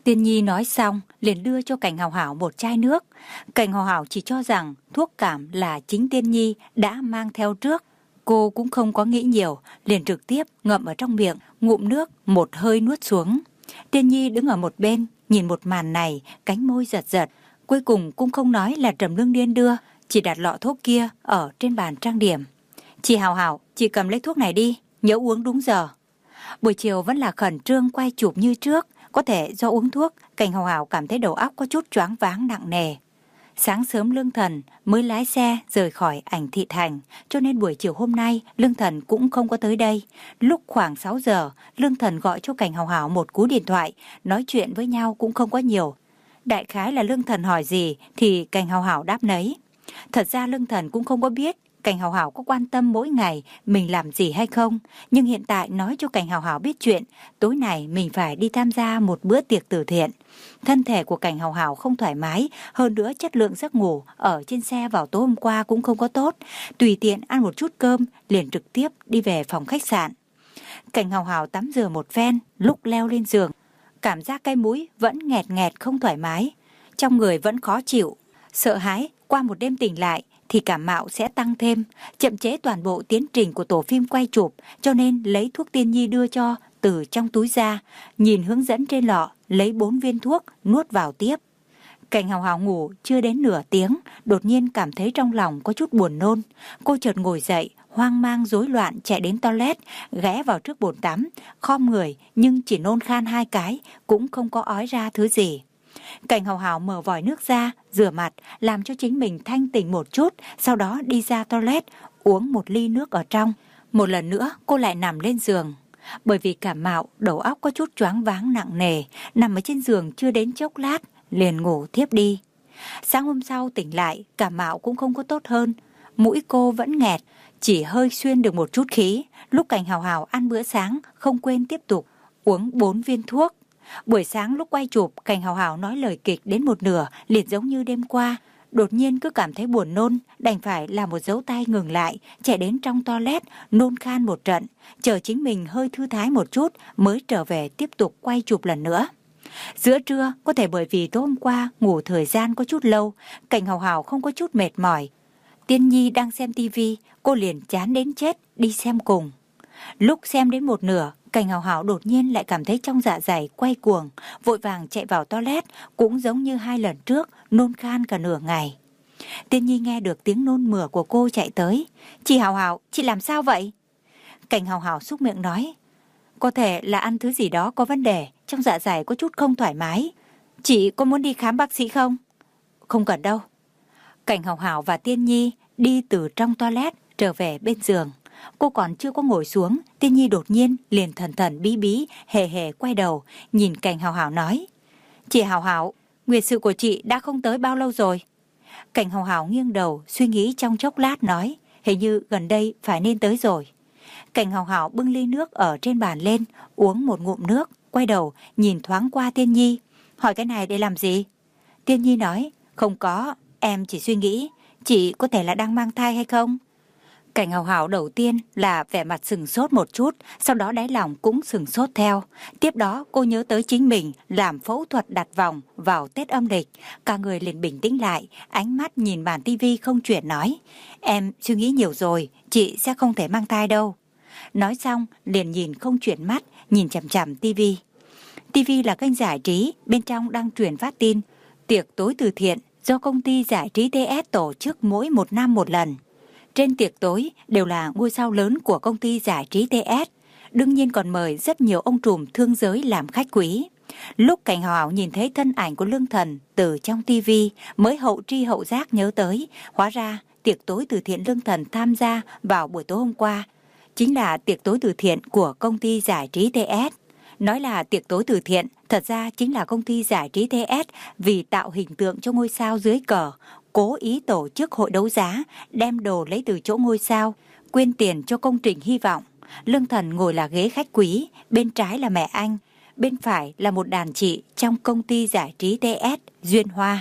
Tiên Nhi nói xong liền đưa cho Cảnh Hào Hảo một chai nước. Cảnh Hào Hảo chỉ cho rằng thuốc cảm là chính Tiên Nhi đã mang theo trước. Cô cũng không có nghĩ nhiều, liền trực tiếp ngậm ở trong miệng, ngụm nước một hơi nuốt xuống. Tiên Nhi đứng ở một bên, nhìn một màn này, cánh môi giật giật. Cuối cùng cũng không nói là Trầm Lương Điên đưa, chỉ đặt lọ thuốc kia ở trên bàn trang điểm. Chị Hào Hảo, chị cầm lấy thuốc này đi, nhớ uống đúng giờ. Buổi chiều vẫn là khẩn trương quay chụp như trước. Có thể do uống thuốc, Cảnh Hào Hảo cảm thấy đầu óc có chút choáng váng nặng nề. Sáng sớm Lương Thần mới lái xe rời khỏi Ảnh Thị Thành, cho nên buổi chiều hôm nay Lương Thần cũng không có tới đây. Lúc khoảng sáu giờ, Lương Thần gọi cho Cảnh Hào Hảo một cú điện thoại, nói chuyện với nhau cũng không có nhiều. Đại khái là Lương Thần hỏi gì thì Cảnh Hào Hảo đáp nấy. Thật ra Lương Thần cũng không có biết Cảnh Hào Hảo có quan tâm mỗi ngày mình làm gì hay không, nhưng hiện tại nói cho Cảnh Hào Hảo biết chuyện, tối nay mình phải đi tham gia một bữa tiệc từ thiện. Thân thể của Cảnh Hào Hảo không thoải mái, hơn nữa chất lượng giấc ngủ ở trên xe vào tối hôm qua cũng không có tốt, tùy tiện ăn một chút cơm liền trực tiếp đi về phòng khách sạn. Cảnh Hào Hảo tắm rửa một phen, lúc leo lên giường, cảm giác cái mũi vẫn nghẹt nghẹt không thoải mái, trong người vẫn khó chịu, sợ hãi qua một đêm tỉnh lại thì cảm mạo sẽ tăng thêm, chậm chế toàn bộ tiến trình của tổ phim quay chụp, cho nên lấy thuốc Tiên Nhi đưa cho từ trong túi ra, nhìn hướng dẫn trên lọ, lấy bốn viên thuốc nuốt vào tiếp. Cảnh Hào Hảo ngủ chưa đến nửa tiếng, đột nhiên cảm thấy trong lòng có chút buồn nôn. Cô chợt ngồi dậy, hoang mang rối loạn chạy đến toilet, ghé vào trước bồn tắm, khom người nhưng chỉ nôn khan hai cái, cũng không có ói ra thứ gì. Cảnh Hào Hảo mở vòi nước ra, rửa mặt, làm cho chính mình thanh tỉnh một chút, sau đó đi ra toilet, uống một ly nước ở trong. Một lần nữa cô lại nằm lên giường. Bởi vì cảm mạo, đầu óc có chút choáng váng nặng nề, nằm ở trên giường chưa đến chốc lát, liền ngủ thiếp đi. Sáng hôm sau tỉnh lại, cảm mạo cũng không có tốt hơn, mũi cô vẫn nghẹt, chỉ hơi xuyên được một chút khí. Lúc Cảnh Hào Hảo ăn bữa sáng, không quên tiếp tục uống bốn viên thuốc. Buổi sáng lúc quay chụp, Cảnh Hào Hảo nói lời kịch đến một nửa, liền giống như đêm qua. Đột nhiên cứ cảm thấy buồn nôn, đành phải làm một dấu tay ngừng lại, chạy đến trong toilet, nôn khan một trận, chờ chính mình hơi thư thái một chút mới trở về tiếp tục quay chụp lần nữa. Giữa trưa, có thể bởi vì tối hôm qua ngủ thời gian có chút lâu, Cảnh Hào Hảo không có chút mệt mỏi. Tiên Nhi đang xem tivi, cô liền chán đến chết, đi xem cùng. Lúc xem đến một nửa, Cảnh Hào Hảo đột nhiên lại cảm thấy trong dạ dày quay cuồng, vội vàng chạy vào toilet, cũng giống như hai lần trước, nôn khan cả nửa ngày. Tiên Nhi nghe được tiếng nôn mửa của cô chạy tới. Chị Hào Hảo, chị làm sao vậy? Cảnh Hào Hảo xúc miệng nói, có thể là ăn thứ gì đó có vấn đề, trong dạ dày có chút không thoải mái. Chị có muốn đi khám bác sĩ không? Không cần đâu. Cảnh Hào Hảo và Tiên Nhi đi từ trong toilet trở về bên giường. Cô còn chưa có ngồi xuống, Tiên Nhi đột nhiên liền thần thần bí bí, hề hề quay đầu, nhìn Cảnh Hào Hảo nói, chị Hào Hảo, nguyệt sự của chị đã không tới bao lâu rồi? Cảnh Hào Hảo nghiêng đầu, suy nghĩ trong chốc lát nói, hình như gần đây phải nên tới rồi. Cảnh Hào Hảo bưng ly nước ở trên bàn lên, uống một ngụm nước, quay đầu, nhìn thoáng qua Tiên Nhi, hỏi cái này để làm gì? Tiên Nhi nói, không có, em chỉ suy nghĩ, chị có thể là đang mang thai hay không? Cảnh Hào Hảo đầu tiên là vẻ mặt sừng sốt một chút, sau đó đáy lòng cũng sừng sốt theo. Tiếp đó cô nhớ tới chính mình làm phẫu thuật đặt vòng vào Tết âm lịch, cả người liền bình tĩnh lại, ánh mắt nhìn màn tivi không chuyển nói, em suy nghĩ nhiều rồi, chị sẽ không thể mang thai đâu. Nói xong liền nhìn không chuyển mắt, nhìn chằm chằm tivi. Tivi là kênh giải trí, bên trong đang truyền phát tin tiệc tối từ thiện do công ty giải trí tê ét tổ chức mỗi một năm một lần. Trên tiệc tối đều là ngôi sao lớn của công ty giải trí tê ét, đương nhiên còn mời rất nhiều ông trùm thương giới làm khách quý. Lúc Cảnh Hào Hảo nhìn thấy thân ảnh của Lương Thần từ trong tivi mới hậu tri hậu giác nhớ tới, hóa ra tiệc tối từ thiện Lương Thần tham gia vào buổi tối hôm qua chính là tiệc tối từ thiện của công ty giải trí tê ét. Nói là tiệc tối từ thiện, thật ra chính là công ty giải trí tê ét vì tạo hình tượng cho ngôi sao dưới cờ, cố ý tổ chức hội đấu giá, đem đồ lấy từ chỗ ngôi sao, quyên tiền cho công trình hy vọng. Lương Thần ngồi là ghế khách quý, bên trái là mẹ anh, bên phải là một đàn chị trong công ty giải trí tê ét Duyên Hoa.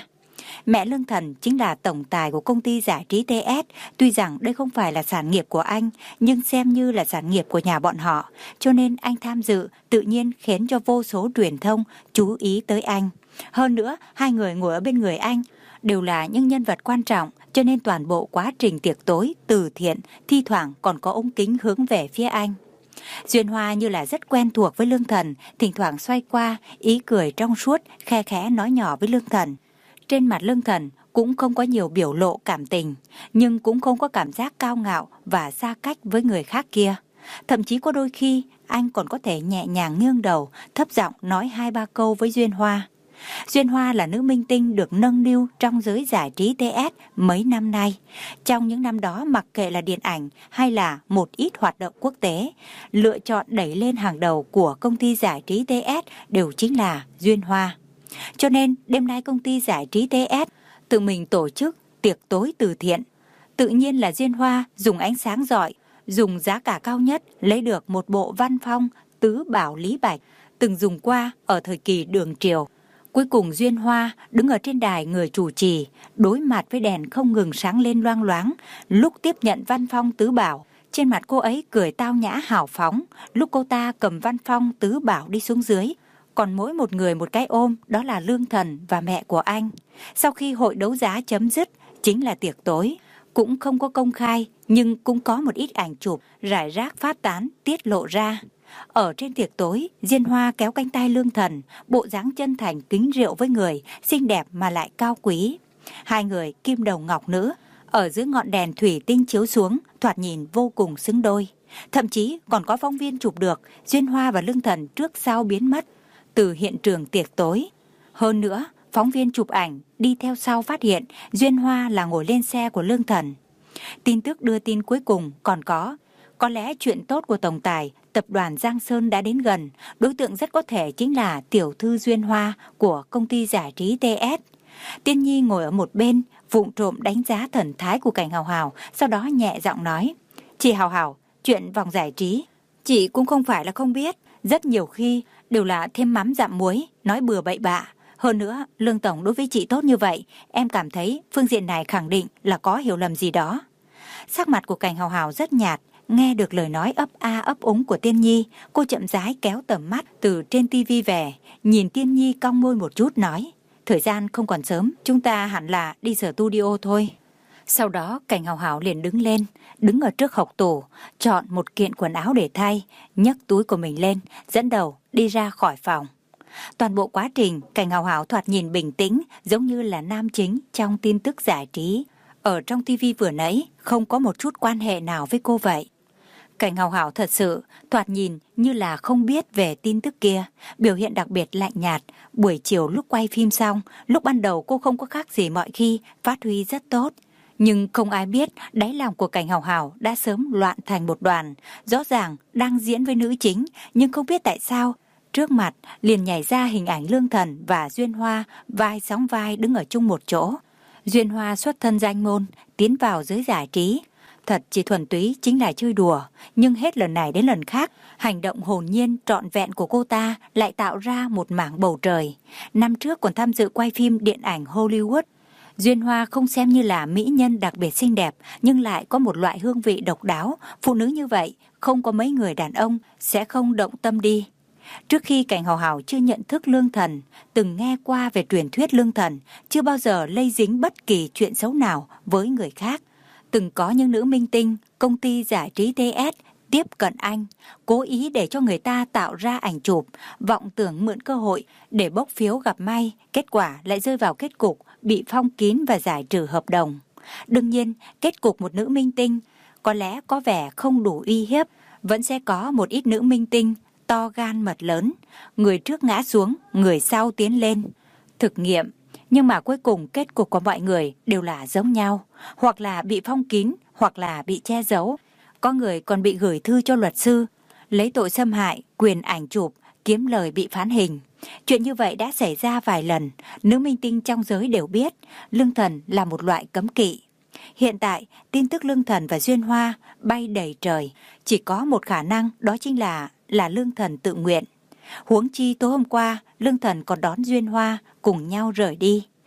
Mẹ Lương Thần chính là tổng tài của công ty giải trí tê ét. Tuy rằng đây không phải là sản nghiệp của anh, nhưng xem như là sản nghiệp của nhà bọn họ. Cho nên anh tham dự tự nhiên khiến cho vô số truyền thông chú ý tới anh. Hơn nữa, hai người ngồi ở bên người anh đều là những nhân vật quan trọng, cho nên toàn bộ quá trình tiệc tối, từ thiện, thi thoảng còn có ống kính hướng về phía anh. Duyên Hoa như là rất quen thuộc với Lương Thần, thỉnh thoảng xoay qua, ý cười trong suốt, khe khẽ nói nhỏ với Lương Thần. Trên mặt Lương Thần cũng không có nhiều biểu lộ cảm tình, nhưng cũng không có cảm giác cao ngạo và xa cách với người khác kia. Thậm chí có đôi khi anh còn có thể nhẹ nhàng nghiêng đầu, thấp giọng nói hai ba câu với Duyên Hoa. Duyên Hoa là nữ minh tinh được nâng niu trong giới giải trí tê ét mấy năm nay. Trong những năm đó, mặc kệ là điện ảnh hay là một ít hoạt động quốc tế, lựa chọn đẩy lên hàng đầu của công ty giải trí tê ét đều chính là Duyên Hoa. Cho nên đêm nay công ty giải trí tê ét tự mình tổ chức tiệc tối từ thiện. Tự nhiên là Duyên Hoa dùng ánh sáng rọi, dùng giá cả cao nhất lấy được một bộ văn phong tứ bảo Lý Bạch từng dùng qua ở thời kỳ Đường Triều. Cuối cùng Duyên Hoa đứng ở trên đài người chủ trì, đối mặt với đèn không ngừng sáng lên loang loáng. Lúc tiếp nhận văn phong tứ bảo, trên mặt cô ấy cười tao nhã hào phóng. Lúc cô ta cầm văn phong tứ bảo đi xuống dưới, còn mỗi một người một cái ôm, đó là Lương Thần và mẹ của anh. Sau khi hội đấu giá chấm dứt, chính là tiệc tối. Cũng không có công khai, nhưng cũng có một ít ảnh chụp rải rác phát tán tiết lộ ra. Ở trên tiệc tối, Duyên Hoa kéo cánh tay Lương Thần, bộ dáng chân thành kính rượu với người, xinh đẹp mà lại cao quý. Hai người kim đồng ngọc nữ, ở dưới ngọn đèn thủy tinh chiếu xuống, thoạt nhìn vô cùng xứng đôi. Thậm chí còn có phóng viên chụp được Duyên Hoa và Lương Thần trước sau biến mất từ hiện trường tiệc tối. Hơn nữa, phóng viên chụp ảnh đi theo sau phát hiện Duyên Hoa là ngồi lên xe của Lương Thần. Tin tức đưa tin cuối cùng còn có, có lẽ chuyện tốt của tổng tài tập đoàn Giang Sơn đã đến gần, đối tượng rất có thể chính là tiểu thư Duyên Hoa của công ty giải trí tê ét. Tiên Nhi ngồi ở một bên, vụng trộm đánh giá thần thái của Cảnh Hào Hào, sau đó nhẹ giọng nói: "Chị Hào Hào, chuyện vòng giải trí, chị cũng không phải là không biết, rất nhiều khi đều là thêm mắm dặm muối, nói bừa bậy bạ. Hơn nữa, Lương tổng đối với chị tốt như vậy, em cảm thấy phương diện này khẳng định là có hiểu lầm gì đó." Sắc mặt của Cảnh Hào Hào rất nhạt, nghe được lời nói ấp a ấp úng của Tiên Nhi, cô chậm rãi kéo tầm mắt từ trên tivi về, nhìn Tiên Nhi cong môi một chút nói: "Thời gian không còn sớm, chúng ta hẳn là đi studio thôi." Sau đó Cảnh Hào Hào liền đứng lên, đứng ở trước hộc tủ, chọn một kiện quần áo để thay, nhấc túi của mình lên, dẫn đầu đi ra khỏi phòng. Toàn bộ quá trình, Cảnh Hào Hào thoạt nhìn bình tĩnh, giống như là nam chính trong tin tức giải trí. Ở trong tivi vừa nãy, không có một chút quan hệ nào với cô vậy. Cảnh Hào Hào thật sự, thoạt nhìn như là không biết về tin tức kia, biểu hiện đặc biệt lạnh nhạt. Buổi chiều lúc quay phim xong, lúc ban đầu cô không có khác gì mọi khi, phát huy rất tốt. Nhưng không ai biết đáy lòng của Cảnh Hào Hào đã sớm loạn thành một đoàn. Rõ ràng đang diễn với nữ chính, nhưng không biết tại sao trước mặt liền nhảy ra hình ảnh Lương Thần và Duyên Hoa vai sóng vai đứng ở chung một chỗ. Duyên Hoa xuất thân danh môn, tiến vào giới giải trí, thật chỉ thuần túy chính là chơi đùa. Nhưng hết lần này đến lần khác, hành động hồn nhiên trọn vẹn của cô ta lại tạo ra một mảng bầu trời. Năm trước còn tham dự quay phim điện ảnh Hollywood. Duyên Hoa không xem như là mỹ nhân đặc biệt xinh đẹp, nhưng lại có một loại hương vị độc đáo. Phụ nữ như vậy, không có mấy người đàn ông sẽ không động tâm đi. Trước khi Cảnh Hào Hào chưa nhận thức Lương Thần, từng nghe qua về truyền thuyết Lương Thần, chưa bao giờ lây dính bất kỳ chuyện xấu nào với người khác. Từng có những nữ minh tinh, công ty giải trí tê ét tiếp cận anh, cố ý để cho người ta tạo ra ảnh chụp, vọng tưởng mượn cơ hội để bốc phiếu gặp may, kết quả lại rơi vào kết cục bị phong kín và giải trừ hợp đồng. Đương nhiên, kết cục một nữ minh tinh có lẽ có vẻ không đủ uy hiếp, vẫn sẽ có một ít nữ minh tinh to gan mật lớn, người trước ngã xuống, người sau tiến lên. Thực nghiệm, nhưng mà cuối cùng kết cục của mọi người đều là giống nhau, hoặc là bị phong kín, hoặc là bị che giấu. Có người còn bị gửi thư cho luật sư, lấy tội xâm hại, quyền ảnh chụp, kiếm lời bị phán hình. Chuyện như vậy đã xảy ra vài lần, nữ minh tinh trong giới đều biết, Lương Thần là một loại cấm kỵ. Hiện tại, tin tức Lương Thần và Duyên Hoa bay đầy trời, chỉ có một khả năng, đó chính là là Lương Thần tự nguyện. Huống chi tối hôm qua, Lương Thần còn đón Duyên Hoa cùng nhau rời đi.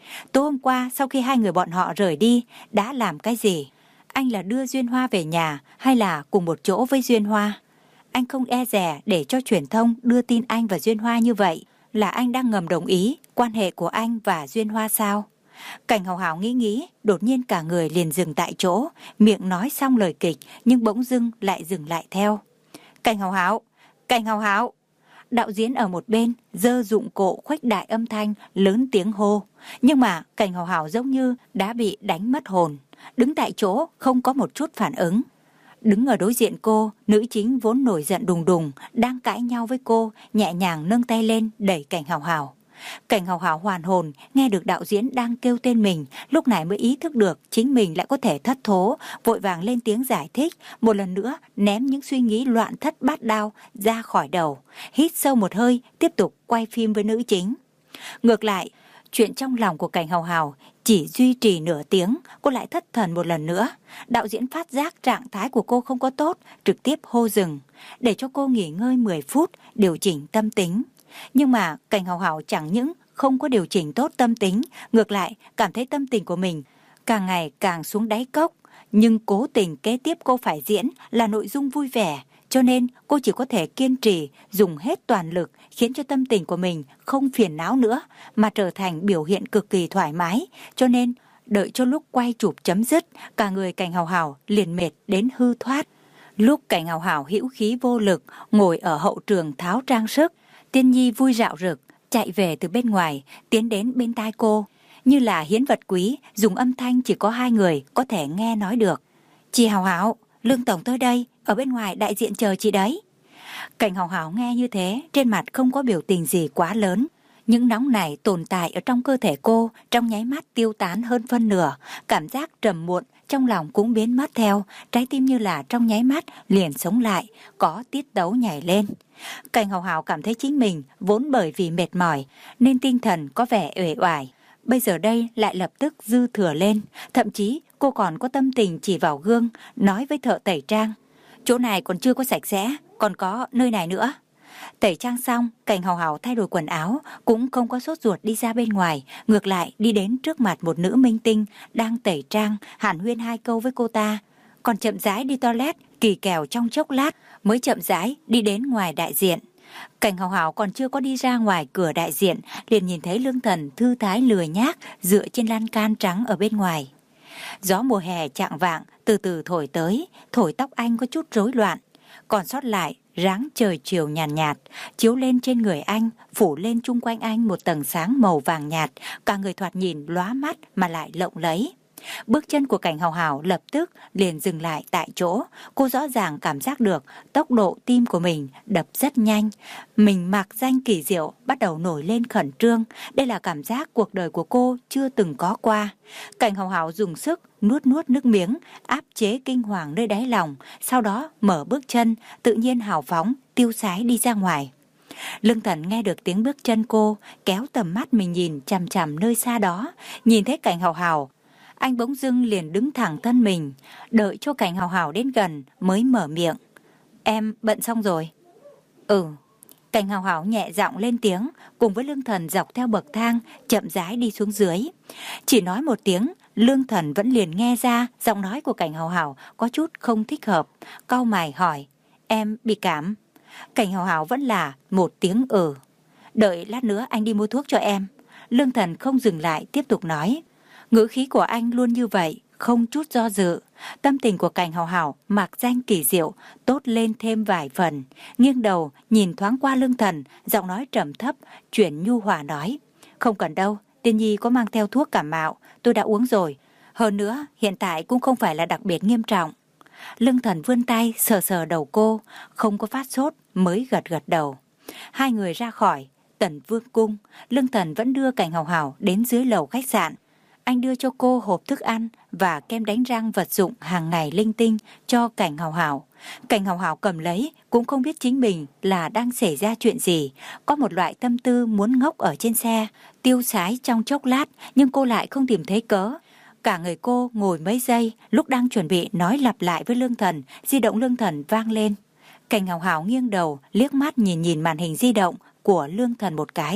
Tối hôm qua sau khi hai người bọn họ rời đi, đã làm cái gì? Anh là đưa Duyên Hoa về nhà hay là cùng một chỗ với Duyên Hoa? Anh không e dè để cho truyền thông đưa tin anh và Duyên Hoa như vậy, là anh đang ngầm đồng ý quan hệ của anh và Duyên Hoa sao? Cảnh Hào Hào nghĩ nghĩ, đột nhiên cả người liền dừng tại chỗ, miệng nói xong lời kịch nhưng bỗng dưng lại dừng lại theo. Cảnh Hào Hào, Cảnh Hào Hào. Đạo diễn ở một bên giơ dụng cụ khuếch đại âm thanh, lớn tiếng hô, nhưng mà Cảnh Hào Hào giống như đã bị đánh mất hồn, đứng tại chỗ không có một chút phản ứng. Đứng ở đối diện cô, nữ chính vốn nổi giận đùng đùng, đang cãi nhau với cô, nhẹ nhàng nâng tay lên đẩy Cảnh Hào Hào. Cảnh Hào Hào hoàn hồn, nghe được đạo diễn đang kêu tên mình, lúc này mới ý thức được chính mình lại có thể thất thố, vội vàng lên tiếng giải thích, một lần nữa ném những suy nghĩ loạn thất bát đao ra khỏi đầu, hít sâu một hơi, tiếp tục quay phim với nữ chính. Ngược lại, chuyện trong lòng của Cảnh Hào Hào chỉ duy trì nửa tiếng, cô lại thất thần một lần nữa. Đạo diễn phát giác trạng thái của cô không có tốt, trực tiếp hô dừng, để cho cô nghỉ ngơi mười phút, điều chỉnh tâm tính. Nhưng mà Cảnh Hào Hào chẳng những không có điều chỉnh tốt tâm tính, ngược lại cảm thấy tâm tình của mình càng ngày càng xuống đáy cốc. Nhưng cố tình kế tiếp cô phải diễn là nội dung vui vẻ, cho nên cô chỉ có thể kiên trì dùng hết toàn lực, khiến cho tâm tình của mình không phiền não nữa mà trở thành biểu hiện cực kỳ thoải mái. Cho nên đợi cho lúc quay chụp chấm dứt, cả người Cảnh Hào Hào liền mệt đến hư thoát. Lúc Cảnh Hào Hào hữu khí vô lực ngồi ở hậu trường tháo trang sức, Tiên Nhi vui rạo rực chạy về từ bên ngoài, tiến đến bên tai cô như là hiến vật quý, dùng âm thanh chỉ có hai người có thể nghe nói được. Chị Hào Hào, Lương tổng tới đây, ở bên ngoài đại diện chờ chị đấy. Cảnh Hào Hào nghe như thế, trên mặt không có biểu tình gì quá lớn. Những nóng này tồn tại ở trong cơ thể cô, trong nháy mắt tiêu tán hơn phân nửa, cảm giác trầm muộn trong lòng cũng biến mất theo, trái tim như là trong nháy mắt liền sống lại, có tiết tấu nhảy lên. Cảnh Hào Hào cảm thấy chính mình vốn bởi vì mệt mỏi nên tinh thần có vẻ uể oải, bây giờ đây lại lập tức dư thừa lên, thậm chí cô còn có tâm tình chỉ vào gương nói với thợ tẩy trang, chỗ này còn chưa có sạch sẽ, còn có nơi này nữa. Tẩy trang xong, Cảnh Hào Hào thay đổi quần áo, cũng không có sốt ruột đi ra bên ngoài, ngược lại đi đến trước mặt một nữ minh tinh đang tẩy trang, hàn huyên hai câu với cô ta, còn chậm rãi đi toilet kỳ kèo trong chốc lát mới chậm rãi đi đến ngoài đại diện. Cảnh Hào Hào còn chưa có đi ra ngoài cửa đại diện, liền nhìn thấy Lương Thần thư thái lười nhác dựa trên lan can trắng ở bên ngoài. Gió mùa hè chạng vạng từ từ thổi tới, thổi tóc anh có chút rối loạn, còn sót lại ráng trời chiều nhàn nhạt, nhạt chiếu lên trên người anh, phủ lên chung quanh anh một tầng sáng màu vàng nhạt, cả người thoạt nhìn lóa mắt mà lại lộng lẫy. Bước chân của Cảnh Hào Hào lập tức liền dừng lại tại chỗ, cô rõ ràng cảm giác được tốc độ tim của mình đập rất nhanh, mình mạc danh kỳ diệu bắt đầu nổi lên khẩn trương, đây là cảm giác cuộc đời của cô chưa từng có qua. Cảnh Hào Hào dùng sức nuốt nuốt nước miếng, áp chế kinh hoàng nơi đáy lòng, sau đó mở bước chân, tự nhiên hào phóng, tiêu sái đi ra ngoài. Lương Thần nghe được tiếng bước chân cô, kéo tầm mắt mình nhìn chằm chằm nơi xa đó, nhìn thấy Cảnh Hào Hào, anh bỗng dưng liền đứng thẳng thân mình, đợi cho Cảnh Hào Hào đến gần mới mở miệng. Em bận xong rồi? Ừ. Cảnh Hào Hào nhẹ giọng lên tiếng, cùng với Lương Thần dọc theo bậc thang, chậm rãi đi xuống dưới. Chỉ nói một tiếng, Lương Thần vẫn liền nghe ra giọng nói của Cảnh Hào Hào có chút không thích hợp, cau mày hỏi, em bị cảm? Cảnh Hào Hào vẫn là một tiếng ừ. Đợi lát nữa anh đi mua thuốc cho em. Lương Thần không dừng lại tiếp tục nói. Ngữ khí của anh luôn như vậy, không chút do dự. Tâm tình của Cảnh Hào Hào mạc danh kỳ diệu, tốt lên thêm vài phần. Nghiêng đầu nhìn thoáng qua Lương Thần, giọng nói trầm thấp, chuyển nhu hòa nói, không cần đâu, Tiên Nhi có mang theo thuốc cảm mạo, tôi đã uống rồi. Hơn nữa, hiện tại cũng không phải là đặc biệt nghiêm trọng. Lương Thần vươn tay sờ sờ đầu cô, không có phát sốt mới gật gật đầu. Hai người ra khỏi Tần Vương cung, Lương Thần vẫn đưa Cảnh Hào Hào đến dưới lầu khách sạn. Anh đưa cho cô hộp thức ăn và kem đánh răng vật dụng hàng ngày linh tinh cho Cảnh Hào Hào. Cảnh Hào Hào cầm lấy, cũng không biết chính mình là đang xảy ra chuyện gì. Có một loại tâm tư muốn ngốc ở trên xe, tiêu sái trong chốc lát, nhưng cô lại không tìm thấy cớ. Cả người cô ngồi mấy giây, lúc đang chuẩn bị nói lặp lại với Lương Thần, di động Lương Thần vang lên. Cảnh Hào Hào nghiêng đầu, liếc mắt nhìn nhìn màn hình di động của Lương Thần một cái,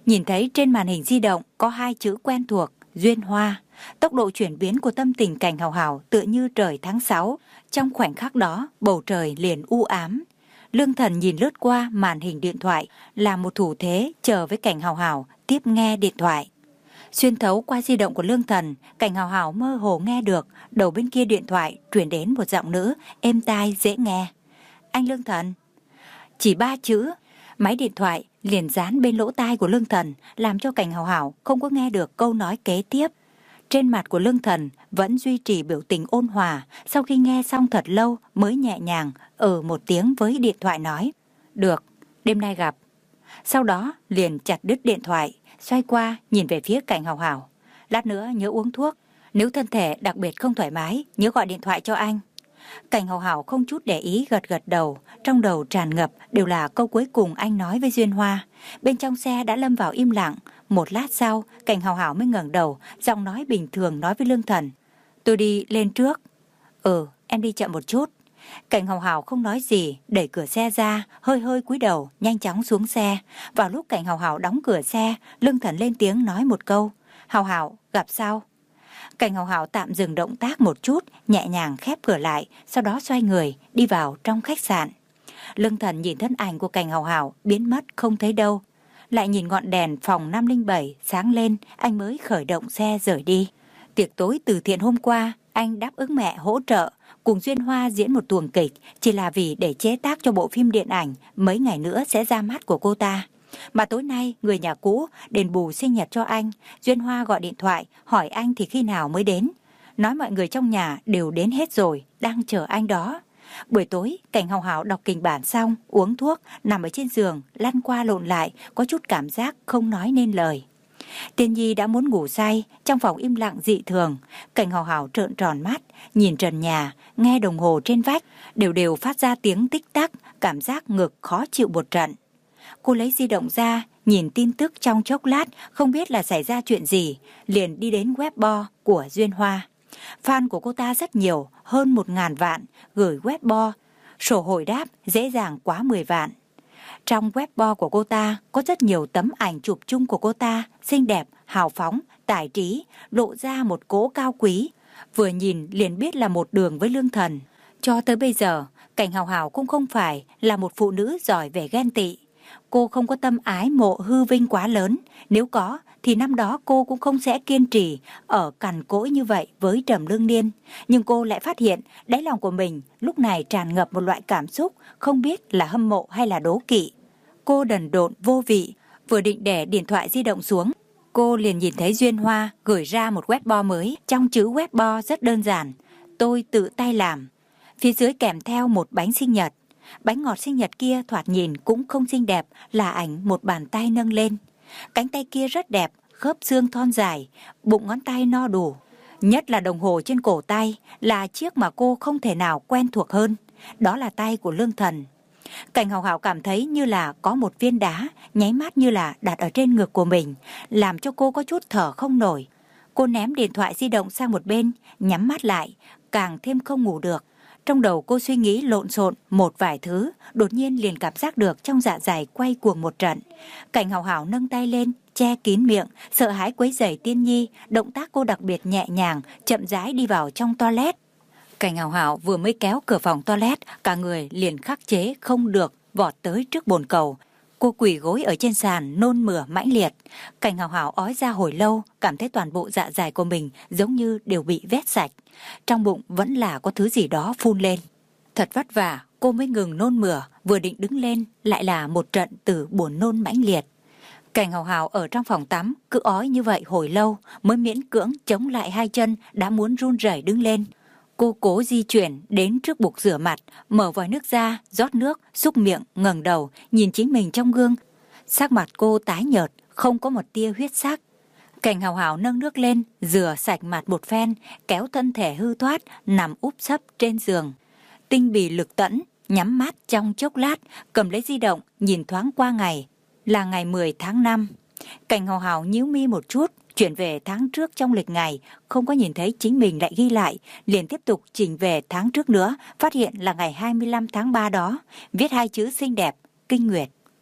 Nhìn thấy trên màn hình di động có hai chữ quen thuộc, Duyên Hoa. Tốc độ chuyển biến của tâm tình Cảnh Hào Hào tựa như trời tháng sáu. Trong khoảnh khắc đó, bầu trời liền u ám. Lương Thần nhìn lướt qua màn hình điện thoại, làm một thủ thế chờ với Cảnh Hào Hào tiếp nghe điện thoại. Xuyên thấu qua di động của Lương Thần, Cảnh Hào Hào mơ hồ nghe được đầu bên kia điện thoại truyền đến một giọng nữ êm tai dễ nghe. Anh Lương Thần. Chỉ ba chữ, máy điện thoại liền dán bên lỗ tai của Lương Thần, làm cho Cảnh Hào Hào không có nghe được câu nói kế tiếp. Trên mặt của Lương Thần vẫn duy trì biểu tình ôn hòa, sau khi nghe xong thật lâu mới nhẹ nhàng ừ một tiếng với điện thoại nói, được, đêm nay gặp. Sau đó liền chặt đứt điện thoại, xoay qua nhìn về phía Cảnh Hào Hào. Lát nữa nhớ uống thuốc, nếu thân thể đặc biệt không thoải mái, nhớ gọi điện thoại cho anh. Cảnh Hào Hào không chút để ý gật gật đầu, trong đầu tràn ngập đều là câu cuối cùng anh nói với Duyên Hoa. Bên trong xe đã lâm vào im lặng. Một lát sau, Cảnh Hào Hào mới ngẩng đầu, giọng nói bình thường nói với Lương Thần. Tôi đi lên trước. Ừ, em đi chậm một chút. Cảnh Hào Hào không nói gì, đẩy cửa xe ra, hơi hơi cúi đầu, nhanh chóng xuống xe. Vào lúc Cảnh Hào Hào đóng cửa xe, Lương Thần lên tiếng nói một câu. Hào Hào, gặp sau. Cảnh Hào Hào tạm dừng động tác một chút, nhẹ nhàng khép cửa lại, sau đó xoay người, đi vào trong khách sạn. Lương Thần nhìn thân ảnh của Cảnh Hào Hào biến mất không thấy đâu. Lại nhìn ngọn đèn phòng năm không bảy sáng lên, anh mới khởi động xe rời đi. Tiệc tối từ thiện hôm qua, anh đáp ứng mẹ hỗ trợ, cùng Duyên Hoa diễn một tuồng kịch, chỉ là vì để chế tác cho bộ phim điện ảnh mấy ngày nữa sẽ ra mắt của cô ta. Mà tối nay, người nhà cũ đền bù sinh nhật cho anh, Duyên Hoa gọi điện thoại hỏi anh thì khi nào mới đến. Nói mọi người trong nhà đều đến hết rồi, đang chờ anh đó. Buổi tối, Cảnh Hào Hào đọc kịch bản xong, uống thuốc, nằm ở trên giường, lăn qua lộn lại, có chút cảm giác không nói nên lời. Tiên Nhi đã muốn ngủ say, trong phòng im lặng dị thường. Cảnh Hào Hào trợn tròn mắt, nhìn trần nhà, nghe đồng hồ trên vách, đều đều phát ra tiếng tích tắc, cảm giác ngực khó chịu một trận. Cô lấy di động ra, nhìn tin tức trong chốc lát, không biết là xảy ra chuyện gì, liền đi đến Weibo của Duyên Hoa. Fan của cô ta rất nhiều, hơn một ngàn vạn, gửi Weibo, sổ hồi đáp dễ dàng quá mười vạn. Trong Weibo của cô ta có rất nhiều tấm ảnh chụp chung của cô ta, xinh đẹp, hào phóng, tài trí, lộ ra một cỗ cao quý. Vừa nhìn liền biết là một đường với Lương Thần. Cho tới bây giờ, Cảnh Hào Hào cũng không phải là một phụ nữ giỏi về ghen tị. Cô không có tâm ái mộ hư vinh quá lớn. Nếu có, thì năm đó cô cũng không sẽ kiên trì ở cằn cỗi như vậy với Trầm Lương Niên. Nhưng cô lại phát hiện đáy lòng của mình lúc này tràn ngập một loại cảm xúc, không biết là hâm mộ hay là đố kỵ. Cô đần độn vô vị, vừa định để điện thoại di động xuống, cô liền nhìn thấy Duyên Hoa gửi ra một Weibo mới. Trong chữ Weibo rất đơn giản, tôi tự tay làm. Phía dưới kèm theo một bánh sinh nhật. Bánh ngọt sinh nhật kia thoạt nhìn cũng không xinh đẹp, là ảnh một bàn tay nâng lên. Cánh tay kia rất đẹp, khớp xương thon dài, bụng ngón tay no đủ. Nhất là đồng hồ trên cổ tay là chiếc mà cô không thể nào quen thuộc hơn. Đó là tay của Lương Thần. Cảnh Hào Hào cảm thấy như là có một viên đá nháy mắt như là đặt ở trên ngực của mình, làm cho cô có chút thở không nổi. Cô ném điện thoại di động sang một bên, nhắm mắt lại, càng thêm không ngủ được. Trong đầu cô suy nghĩ lộn xộn một vài thứ, đột nhiên liền cảm giác được trong dạ dày quay cuồng một trận. Cảnh Hào Hào nâng tay lên, che kín miệng, sợ hãi quấy rầy Tiên Nhi, động tác cô đặc biệt nhẹ nhàng, chậm rãi đi vào trong toilet. Cảnh Hào Hào vừa mới kéo cửa phòng toilet, cả người liền khắc chế không được, vọt tới trước bồn cầu. Cô quỳ gối ở trên sàn, nôn mửa mãnh liệt. Cảnh Hào Hào ói ra hồi lâu, cảm thấy toàn bộ dạ dày của mình giống như đều bị vét sạch. Trong bụng vẫn là có thứ gì đó phun lên. Thật vất vả, cô mới ngừng nôn mửa, vừa định đứng lên, lại là một trận từ buồn nôn mãnh liệt. Cảnh Hào Hào ở trong phòng tắm, cứ ói như vậy hồi lâu, mới miễn cưỡng chống lại hai chân, đã muốn run rẩy đứng lên. Cô cố di chuyển đến trước bục rửa mặt, mở vòi nước ra, rót nước, xúc miệng, ngẩng đầu, nhìn chính mình trong gương. Sắc mặt cô tái nhợt, không có một tia huyết sắc. Cảnh Hào Hào nâng nước lên, rửa sạch mặt một phen, kéo thân thể hư thoát, nằm úp sấp trên giường. Tinh bì lực tẫn, nhắm mắt trong chốc lát, cầm lấy di động, nhìn thoáng qua ngày. Là ngày mười tháng năm. Cảnh Hào Hào nhíu mi một chút, chuyển về tháng trước trong lịch ngày, không có nhìn thấy chính mình lại ghi lại, liền tiếp tục chỉnh về tháng trước nữa, phát hiện là ngày hai mươi lăm tháng ba đó, viết hai chữ xinh đẹp, Kinh Nguyệt.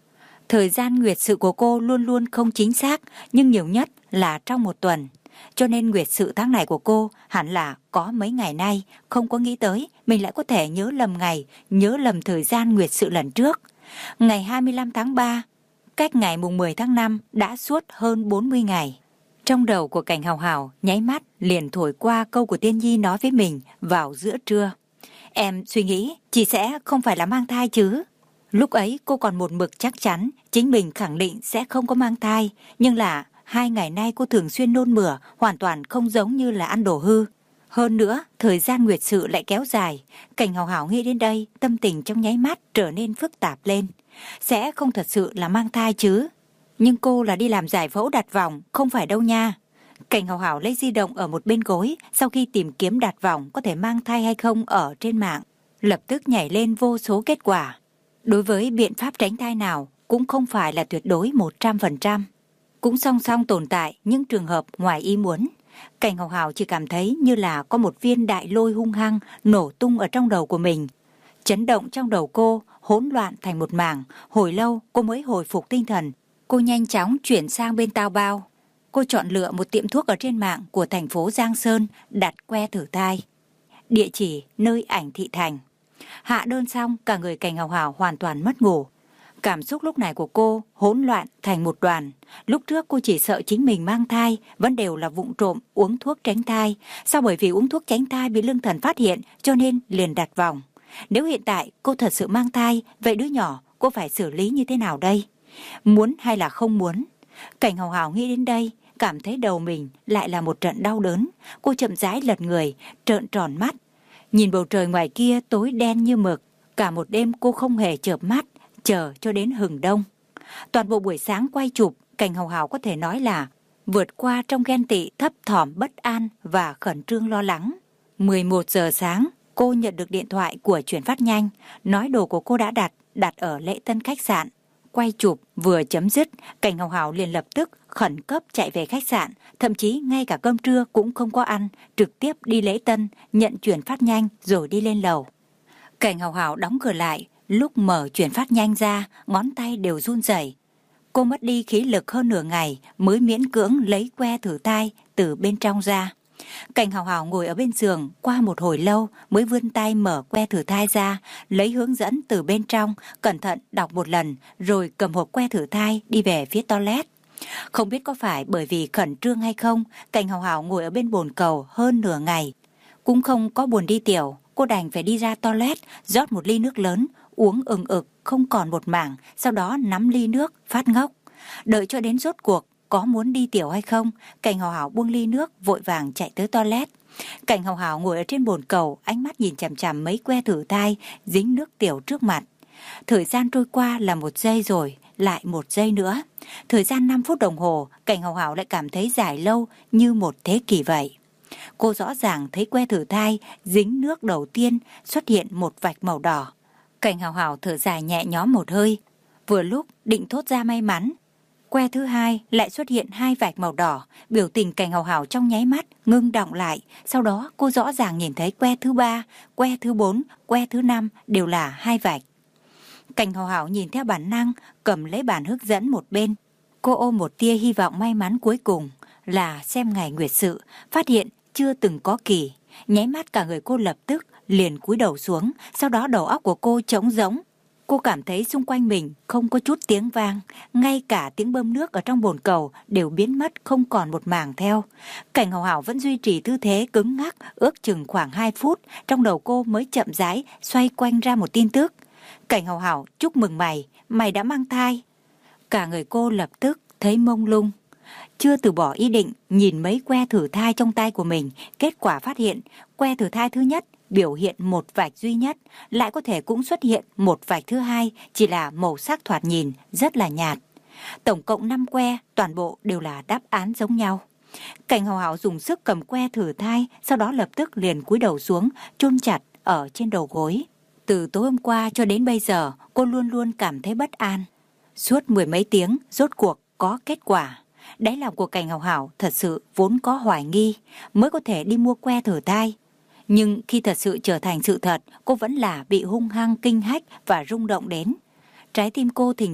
Thời gian nguyệt sự của cô luôn luôn không chính xác, nhưng nhiều nhất là trong một tuần. Cho nên nguyệt sự tháng này của cô hẳn là có mấy ngày nay, không có nghĩ tới mình lại có thể nhớ lầm ngày, nhớ lầm thời gian nguyệt sự lần trước. Ngày hai mươi lăm tháng ba, cách ngày mùng mười tháng năm đã suốt hơn bốn mươi ngày. Trong đầu của Cảnh Hào Hào nháy mắt liền thổi qua câu của Tiên Nhi nói với mình vào giữa trưa. Em suy nghĩ chị sẽ không phải là mang thai chứ. Lúc ấy cô còn một mực chắc chắn chính mình khẳng định sẽ không có mang thai, nhưng là hai ngày nay cô thường xuyên nôn mửa, hoàn toàn không giống như là ăn đồ hư. Hơn nữa, thời gian nguyệt sự lại kéo dài. Cảnh Hào Hào nghĩ đến đây, tâm tình trong nháy mắt trở nên phức tạp lên. Sẽ không thật sự là mang thai chứ. Nhưng cô là đi làm giải phẫu đặt vòng, không phải đâu nha. Cảnh Hào Hào lấy di động ở một bên gối, sau khi tìm kiếm đặt vòng có thể mang thai hay không ở trên mạng, lập tức nhảy lên vô số kết quả. Đối với biện pháp tránh thai nào cũng không phải là tuyệt đối một trăm phần trăm. Cũng song song tồn tại những trường hợp ngoài ý muốn. Cảnh Hào Hào chỉ cảm thấy như là có một viên đại lôi hung hăng nổ tung ở trong đầu của mình. Chấn động trong đầu cô, hỗn loạn thành một mảng. Hồi lâu cô mới hồi phục tinh thần. Cô nhanh chóng chuyển sang bên Tao Bao. Cô chọn lựa một tiệm thuốc ở trên mạng của thành phố Giang Sơn, đặt que thử thai. Địa chỉ nơi Ảnh Thị Thành. Hạ đơn xong, cả người Cảnh Hào Hào hoàn toàn mất ngủ. Cảm xúc lúc này của cô hỗn loạn thành một đoàn. Lúc trước cô chỉ sợ chính mình mang thai, vẫn đều là vụng trộm uống thuốc tránh thai. Sau bởi vì uống thuốc tránh thai bị Lương Thần phát hiện, cho nên liền đặt vòng. Nếu hiện tại cô thật sự mang thai, vậy đứa nhỏ cô phải xử lý như thế nào đây? Muốn hay là không muốn? Cảnh Hào Hào nghĩ đến đây, cảm thấy đầu mình lại là một trận đau đớn. Cô chậm rãi lật người, trợn tròn mắt. Nhìn bầu trời ngoài kia tối đen như mực. Cả một đêm cô không hề chợp mắt, chờ cho đến hừng đông. Toàn bộ buổi sáng quay chụp, Cảnh Hào Hào có thể nói là vượt qua trong ghen tị, thấp thỏm, bất an và khẩn trương lo lắng. mười một giờ sáng, cô nhận được điện thoại của chuyển phát nhanh, nói đồ của cô đã đặt, đặt ở lễ tân khách sạn. Quay chụp vừa chấm dứt, Cảnh Hào Hào liền lập tức khẩn cấp chạy về khách sạn, thậm chí ngay cả cơm trưa cũng không có ăn, trực tiếp đi lễ tân, nhận chuyển phát nhanh rồi đi lên lầu. Cảnh Hào Hào đóng cửa lại, lúc mở chuyển phát nhanh ra, ngón tay đều run rẩy. Cô mất đi khí lực hơn nửa ngày mới miễn cưỡng lấy que thử thai từ bên trong ra. Cảnh Hào Hào ngồi ở bên giường, qua một hồi lâu mới vươn tay mở que thử thai ra, lấy hướng dẫn từ bên trong, cẩn thận đọc một lần, rồi cầm hộp que thử thai đi về phía toilet. Không biết có phải bởi vì khẩn trương hay không, Cảnh Hào Hào ngồi ở bên bồn cầu hơn nửa ngày. Cũng không có buồn đi tiểu, cô đành phải đi ra toilet, rót một ly nước lớn, uống ừng ực, không còn một mảng, sau đó nắm ly nước, phát ngốc. Đợi cho đến rốt cuộc, có muốn đi tiểu hay không, Cảnh Hào Hào buông ly nước, vội vàng chạy tới toilet. Cảnh Hào Hào ngồi ở trên bồn cầu, ánh mắt nhìn chằm chằm mấy que thử thai, dính nước tiểu trước mặt. Thời gian trôi qua là một giây rồi, lại một giây nữa. Thời gian năm phút đồng hồ, Cảnh Hào Hào lại cảm thấy dài lâu như một thế kỷ vậy. Cô rõ ràng thấy que thử thai dính nước đầu tiên xuất hiện một vạch màu đỏ. Cảnh Hào Hào thở dài nhẹ nhõm một hơi. Vừa lúc định thốt ra may mắn, que thứ hai lại xuất hiện hai vạch màu đỏ. Biểu tình Cảnh Hào Hào trong nháy mắt ngưng đọng lại. Sau đó cô rõ ràng nhìn thấy que thứ ba, que thứ bốn, que thứ năm đều là hai vạch. Cảnh Hào Hào nhìn theo bản năng, cầm lấy bản hướng dẫn một bên. Cô ôm một tia hy vọng may mắn cuối cùng là xem ngày nguyệt sự, phát hiện chưa từng có kỳ. Nháy mắt cả người cô lập tức liền cúi đầu xuống, sau đó đầu óc của cô trống rỗng. Cô cảm thấy xung quanh mình không có chút tiếng vang, ngay cả tiếng bơm nước ở trong bồn cầu đều biến mất không còn một mảng theo. Cảnh Hào Hào vẫn duy trì tư thế cứng ngắc, ước chừng khoảng hai phút, trong đầu cô mới chậm rãi xoay quanh ra một tin tức. Cảnh Hào Hào, chúc mừng mày, mày đã mang thai. Cả người cô lập tức thấy mông lung. Chưa từ bỏ ý định nhìn mấy que thử thai trong tay của mình, kết quả phát hiện que thử thai thứ nhất biểu hiện một vạch duy nhất, lại có thể cũng xuất hiện một vạch thứ hai, chỉ là màu sắc thoạt nhìn rất là nhạt. Tổng cộng năm que, toàn bộ đều là đáp án giống nhau. Cảnh Hào Hào dùng sức cầm que thử thai, sau đó lập tức liền cúi đầu xuống, chôn chặt ở trên đầu gối. Từ tối hôm qua cho đến bây giờ, cô luôn luôn cảm thấy bất an. Suốt mười mấy tiếng, rốt cuộc có kết quả. Đáy lòng của Cảnh Hào Hào thật sự vốn có hoài nghi, mới có thể đi mua que thử thai. Nhưng khi thật sự trở thành sự thật, cô vẫn là bị hung hăng kinh hách và rung động đến. Trái tim cô thình thịch,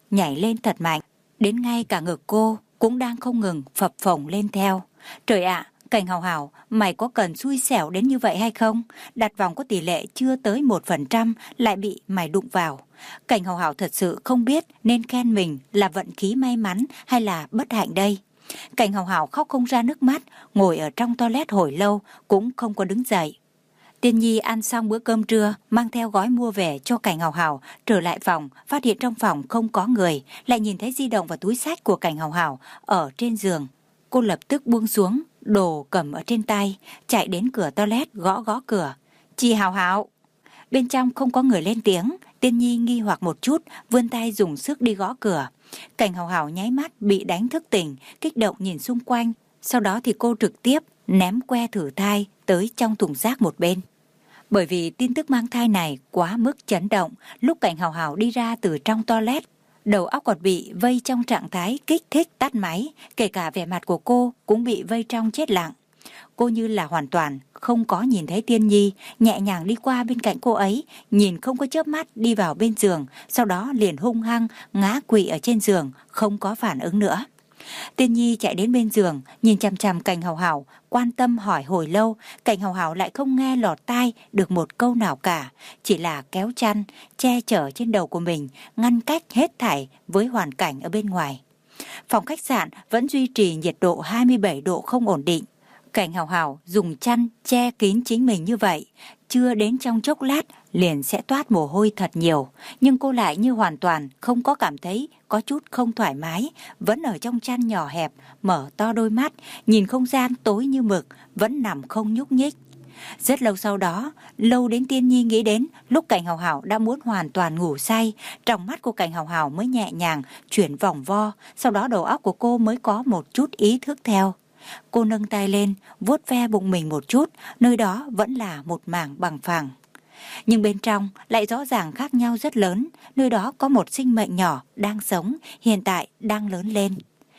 nhảy lên thật mạnh, đến ngay cả ngực cô cũng đang không ngừng phập phồng lên theo. Trời ạ, Cảnh Hào Hào, mày có cần xui xẻo đến như vậy hay không? Đặt vòng có tỷ lệ chưa tới một phần trăm lại bị mày đụng vào. Cảnh Hào Hào thật sự không biết nên khen mình là vận khí may mắn hay là bất hạnh đây. Cảnh Hào Hào khóc không ra nước mắt, ngồi ở trong toilet hồi lâu cũng không có đứng dậy. Tiên Nhi ăn xong bữa cơm trưa, mang theo gói mua về cho Cảnh Hào Hào, trở lại phòng, phát hiện trong phòng không có người, lại nhìn thấy di động và túi xách của Cảnh Hào Hào ở trên giường. Cô lập tức buông xuống, đồ cầm ở trên tay, chạy đến cửa toilet gõ gõ cửa. Chị Hào Hào. Bên trong không có người lên tiếng, Tiên Nhi nghi hoặc một chút, vươn tay dùng sức đi gõ cửa. Cảnh Hào Hào nháy mắt bị đánh thức tỉnh, kích động nhìn xung quanh, sau đó thì cô trực tiếp ném que thử thai tới trong thùng rác một bên. Bởi vì tin tức mang thai này quá mức chấn động, lúc Cảnh Hào Hào đi ra từ trong toilet, đầu óc còn bị vây trong trạng thái kích thích tắt máy, kể cả vẻ mặt của cô cũng bị vây trong chết lặng. Cô như là hoàn toàn không có nhìn thấy Tiên Nhi, nhẹ nhàng đi qua bên cạnh cô ấy, nhìn không có chớp mắt đi vào bên giường, sau đó liền hung hăng ngã quỵ ở trên giường, không có phản ứng nữa. Tiên Nhi chạy đến bên giường, nhìn chằm chằm Cảnh Hào Hào, quan tâm hỏi hồi lâu. Cảnh Hào Hào lại không nghe lọt tai được một câu nào cả, chỉ là kéo chăn che chở trên đầu của mình, ngăn cách hết thảy với hoàn cảnh ở bên ngoài. Phòng khách sạn vẫn duy trì nhiệt độ hai mươi bảy độ không ổn định. Cảnh Hào Hào dùng chăn che kín chính mình như vậy, chưa đến trong chốc lát liền sẽ toát mồ hôi thật nhiều, nhưng cô lại như hoàn toàn không có cảm thấy có chút không thoải mái, vẫn ở trong chăn nhỏ hẹp, mở to đôi mắt, nhìn không gian tối như mực, vẫn nằm không nhúc nhích. Rất lâu sau đó, lâu đến Tiên Nhi nghĩ đến lúc Cảnh Hào Hào đã muốn hoàn toàn ngủ say, trong mắt của Cảnh Hào Hào mới nhẹ nhàng chuyển vòng vo, sau đó đầu óc của cô mới có một chút ý thức theo. Cô nâng tay lên, vuốt ve bụng mình một chút, nơi đó vẫn là một mảng bằng phẳng. Nhưng bên trong lại rõ ràng khác nhau rất lớn, nơi đó có một sinh mệnh nhỏ đang sống, hiện tại đang lớn lên.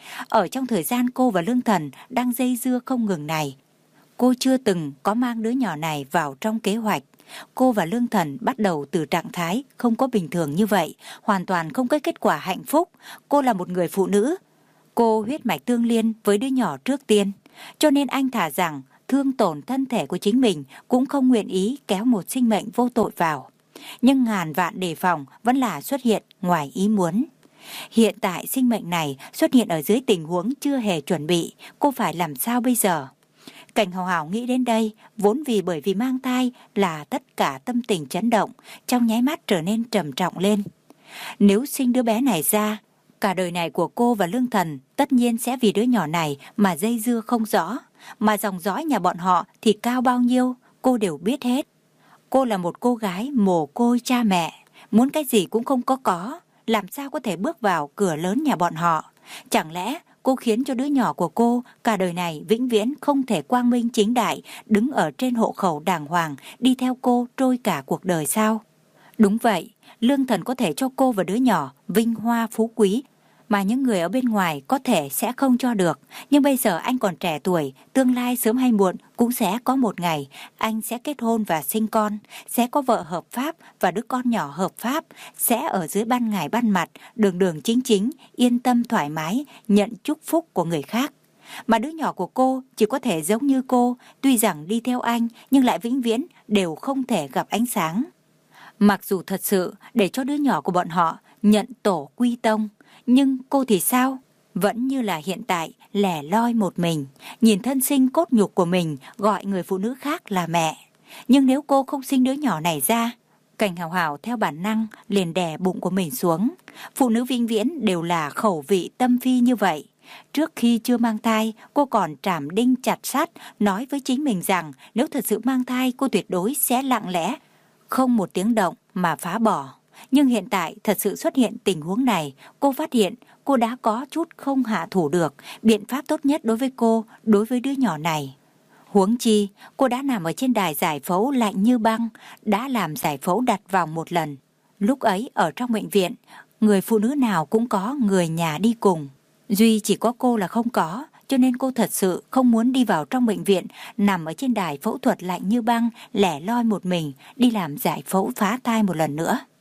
Ở trong thời gian cô và Lương Thần đang dây dưa không ngừng này, cô chưa từng có mang đứa nhỏ này vào trong kế hoạch. Cô và Lương Thần bắt đầu từ trạng thái không có bình thường như vậy, hoàn toàn không có kết quả hạnh phúc. Cô là một người phụ nữ, cô huyết mạch tương liên với đứa nhỏ trước tiên, cho nên anh thà rằng thương tổn thân thể của chính mình cũng không nguyện ý kéo một sinh mệnh vô tội vào. Nhưng ngàn vạn đề phòng vẫn là xuất hiện ngoài ý muốn. Hiện tại sinh mệnh này xuất hiện ở dưới tình huống chưa hề chuẩn bị, cô phải làm sao bây giờ? Cảnh Hào Hào nghĩ đến đây, vốn vì bởi vì mang thai là tất cả tâm tình chấn động, trong nháy mắt trở nên trầm trọng lên. Nếu sinh đứa bé này ra, cả đời này của cô và Lương Thần tất nhiên sẽ vì đứa nhỏ này mà dây dưa không rõ. Mà dòng dõi nhà bọn họ thì cao bao nhiêu, cô đều biết hết. Cô là một cô gái mồ côi cha mẹ, muốn cái gì cũng không có có, làm sao có thể bước vào cửa lớn nhà bọn họ? Chẳng lẽ cô khiến cho đứa nhỏ của cô cả đời này vĩnh viễn không thể quang minh chính đại, đứng ở trên hộ khẩu đàng hoàng, đi theo cô trôi cả cuộc đời sao? Đúng vậy, Lương Thần có thể cho cô và đứa nhỏ vinh hoa phú quý, mà những người ở bên ngoài có thể sẽ không cho được. Nhưng bây giờ anh còn trẻ tuổi, tương lai sớm hay muộn cũng sẽ có một ngày anh sẽ kết hôn và sinh con, sẽ có vợ hợp pháp và đứa con nhỏ hợp pháp, sẽ ở dưới ban ngày ban mặt, đường đường chính chính, yên tâm thoải mái, nhận chúc phúc của người khác. Mà đứa nhỏ của cô chỉ có thể giống như cô, tuy rằng đi theo anh nhưng lại vĩnh viễn đều không thể gặp ánh sáng. Mặc dù thật sự để cho đứa nhỏ của bọn họ nhận tổ quy tông, nhưng cô thì sao? Vẫn như là hiện tại, lẻ loi một mình, nhìn thân sinh cốt nhục của mình gọi người phụ nữ khác là mẹ. Nhưng nếu cô không sinh đứa nhỏ này ra, Cảnh Hào Hào theo bản năng liền đè bụng của mình xuống. Phụ nữ vĩnh viễn đều là khẩu vị tâm phi như vậy. Trước khi chưa mang thai, cô còn trảm đinh chặt sắt nói với chính mình rằng nếu thật sự mang thai, cô tuyệt đối sẽ lặng lẽ, không một tiếng động mà phá bỏ. Nhưng hiện tại thật sự xuất hiện tình huống này, cô phát hiện cô đã có chút không hạ thủ được biện pháp tốt nhất đối với cô, đối với đứa nhỏ này. Huống chi, cô đã nằm ở trên đài giải phẫu lạnh như băng, đã làm giải phẫu đặt vòng một lần. Lúc ấy ở trong bệnh viện, người phụ nữ nào cũng có người nhà đi cùng. Duy chỉ có cô là không có, cho nên cô thật sự không muốn đi vào trong bệnh viện, nằm ở trên đài phẫu thuật lạnh như băng, lẻ loi một mình, đi làm giải phẫu phá thai một lần nữa.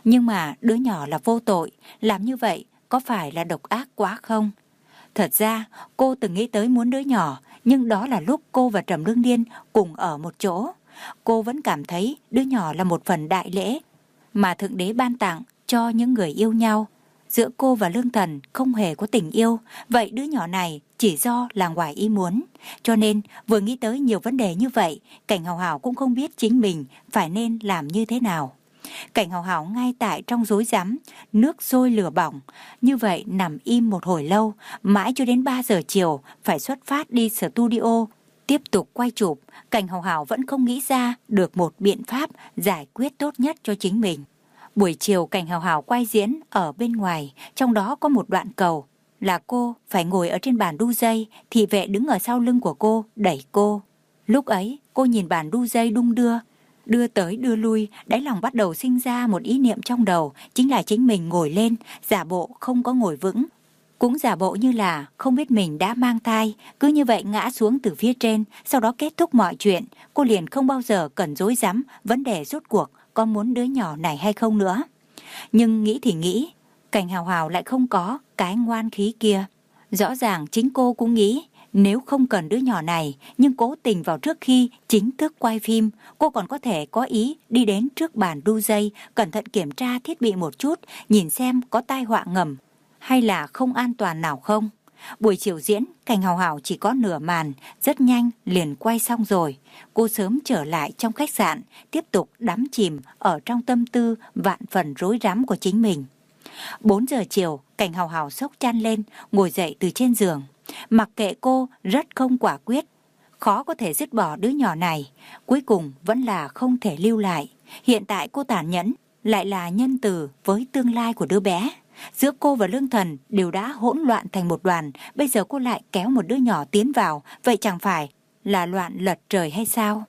Nhưng mà đứa nhỏ là vô tội, làm như vậy có phải là độc ác quá không? Thật ra cô từng nghĩ tới muốn đứa nhỏ, nhưng đó là lúc cô và Trầm Lương Điên cùng ở một chỗ. Cô vẫn cảm thấy đứa nhỏ là một phần đại lễ mà Thượng Đế ban tặng cho những người yêu nhau. Giữa cô và Lương Thần không hề có tình yêu, vậy đứa nhỏ này chỉ do là ngoài ý muốn. Cho nên vừa nghĩ tới nhiều vấn đề như vậy, Cảnh Hào Hào cũng không biết chính mình phải nên làm như thế nào. Cảnh Hào Hào ngay tại trong rối rắm, nước sôi lửa bỏng, như vậy nằm im một hồi lâu, mãi cho đến ba giờ chiều phải xuất phát đi studio tiếp tục quay chụp. Cảnh Hào Hào vẫn không nghĩ ra được một biện pháp giải quyết tốt nhất cho chính mình. Buổi chiều Cảnh Hào Hào quay diễn ở bên ngoài, trong đó có một đoạn cầu là cô phải ngồi ở trên bàn đu dây, thị vệ đứng ở sau lưng của cô đẩy cô. Lúc ấy cô nhìn bàn đu dây đung đưa, đưa tới đưa lui, đáy lòng bắt đầu sinh ra một ý niệm trong đầu, chính là chính mình ngồi lên, giả bộ không có ngồi vững, cũng giả bộ như là không biết mình đã mang thai, cứ như vậy ngã xuống từ phía trên, sau đó kết thúc mọi chuyện. Cô liền không bao giờ cần rối rắm vấn đề rốt cuộc có muốn đứa nhỏ này hay không nữa. Nhưng nghĩ thì nghĩ, Cảnh Hào Hào lại không có cái ngoan khí kia. Rõ ràng chính cô cũng nghĩ, nếu không cần đứa nhỏ này, nhưng cố tình vào trước khi chính thức quay phim, cô còn có thể có ý đi đến trước bàn đu dây, cẩn thận kiểm tra thiết bị một chút, nhìn xem có tai họa ngầm hay là không an toàn nào không. Buổi chiều diễn, Cảnh Hào Hào chỉ có nửa màn, rất nhanh liền quay xong rồi. Cô sớm trở lại trong khách sạn, tiếp tục đắm chìm ở trong tâm tư vạn phần rối rắm của chính mình. Bốn giờ chiều, Cảnh Hào Hào xốc chăn lên, ngồi dậy từ trên giường. Mặc kệ cô rất không quả quyết, khó có thể dứt bỏ đứa nhỏ này, cuối cùng vẫn là không thể lưu lại. Hiện tại cô tàn nhẫn, lại là nhân từ với tương lai của đứa bé. Giữa cô và Lương Thần đều đã hỗn loạn thành một đoàn, bây giờ cô lại kéo một đứa nhỏ tiến vào, vậy chẳng phải là loạn lật trời hay sao?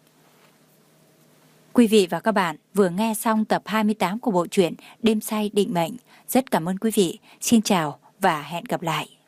Quý vị và các bạn vừa nghe xong tập hai mươi tám của bộ truyện Đêm Say Định Mệnh. Rất cảm ơn quý vị. Xin chào và hẹn gặp lại.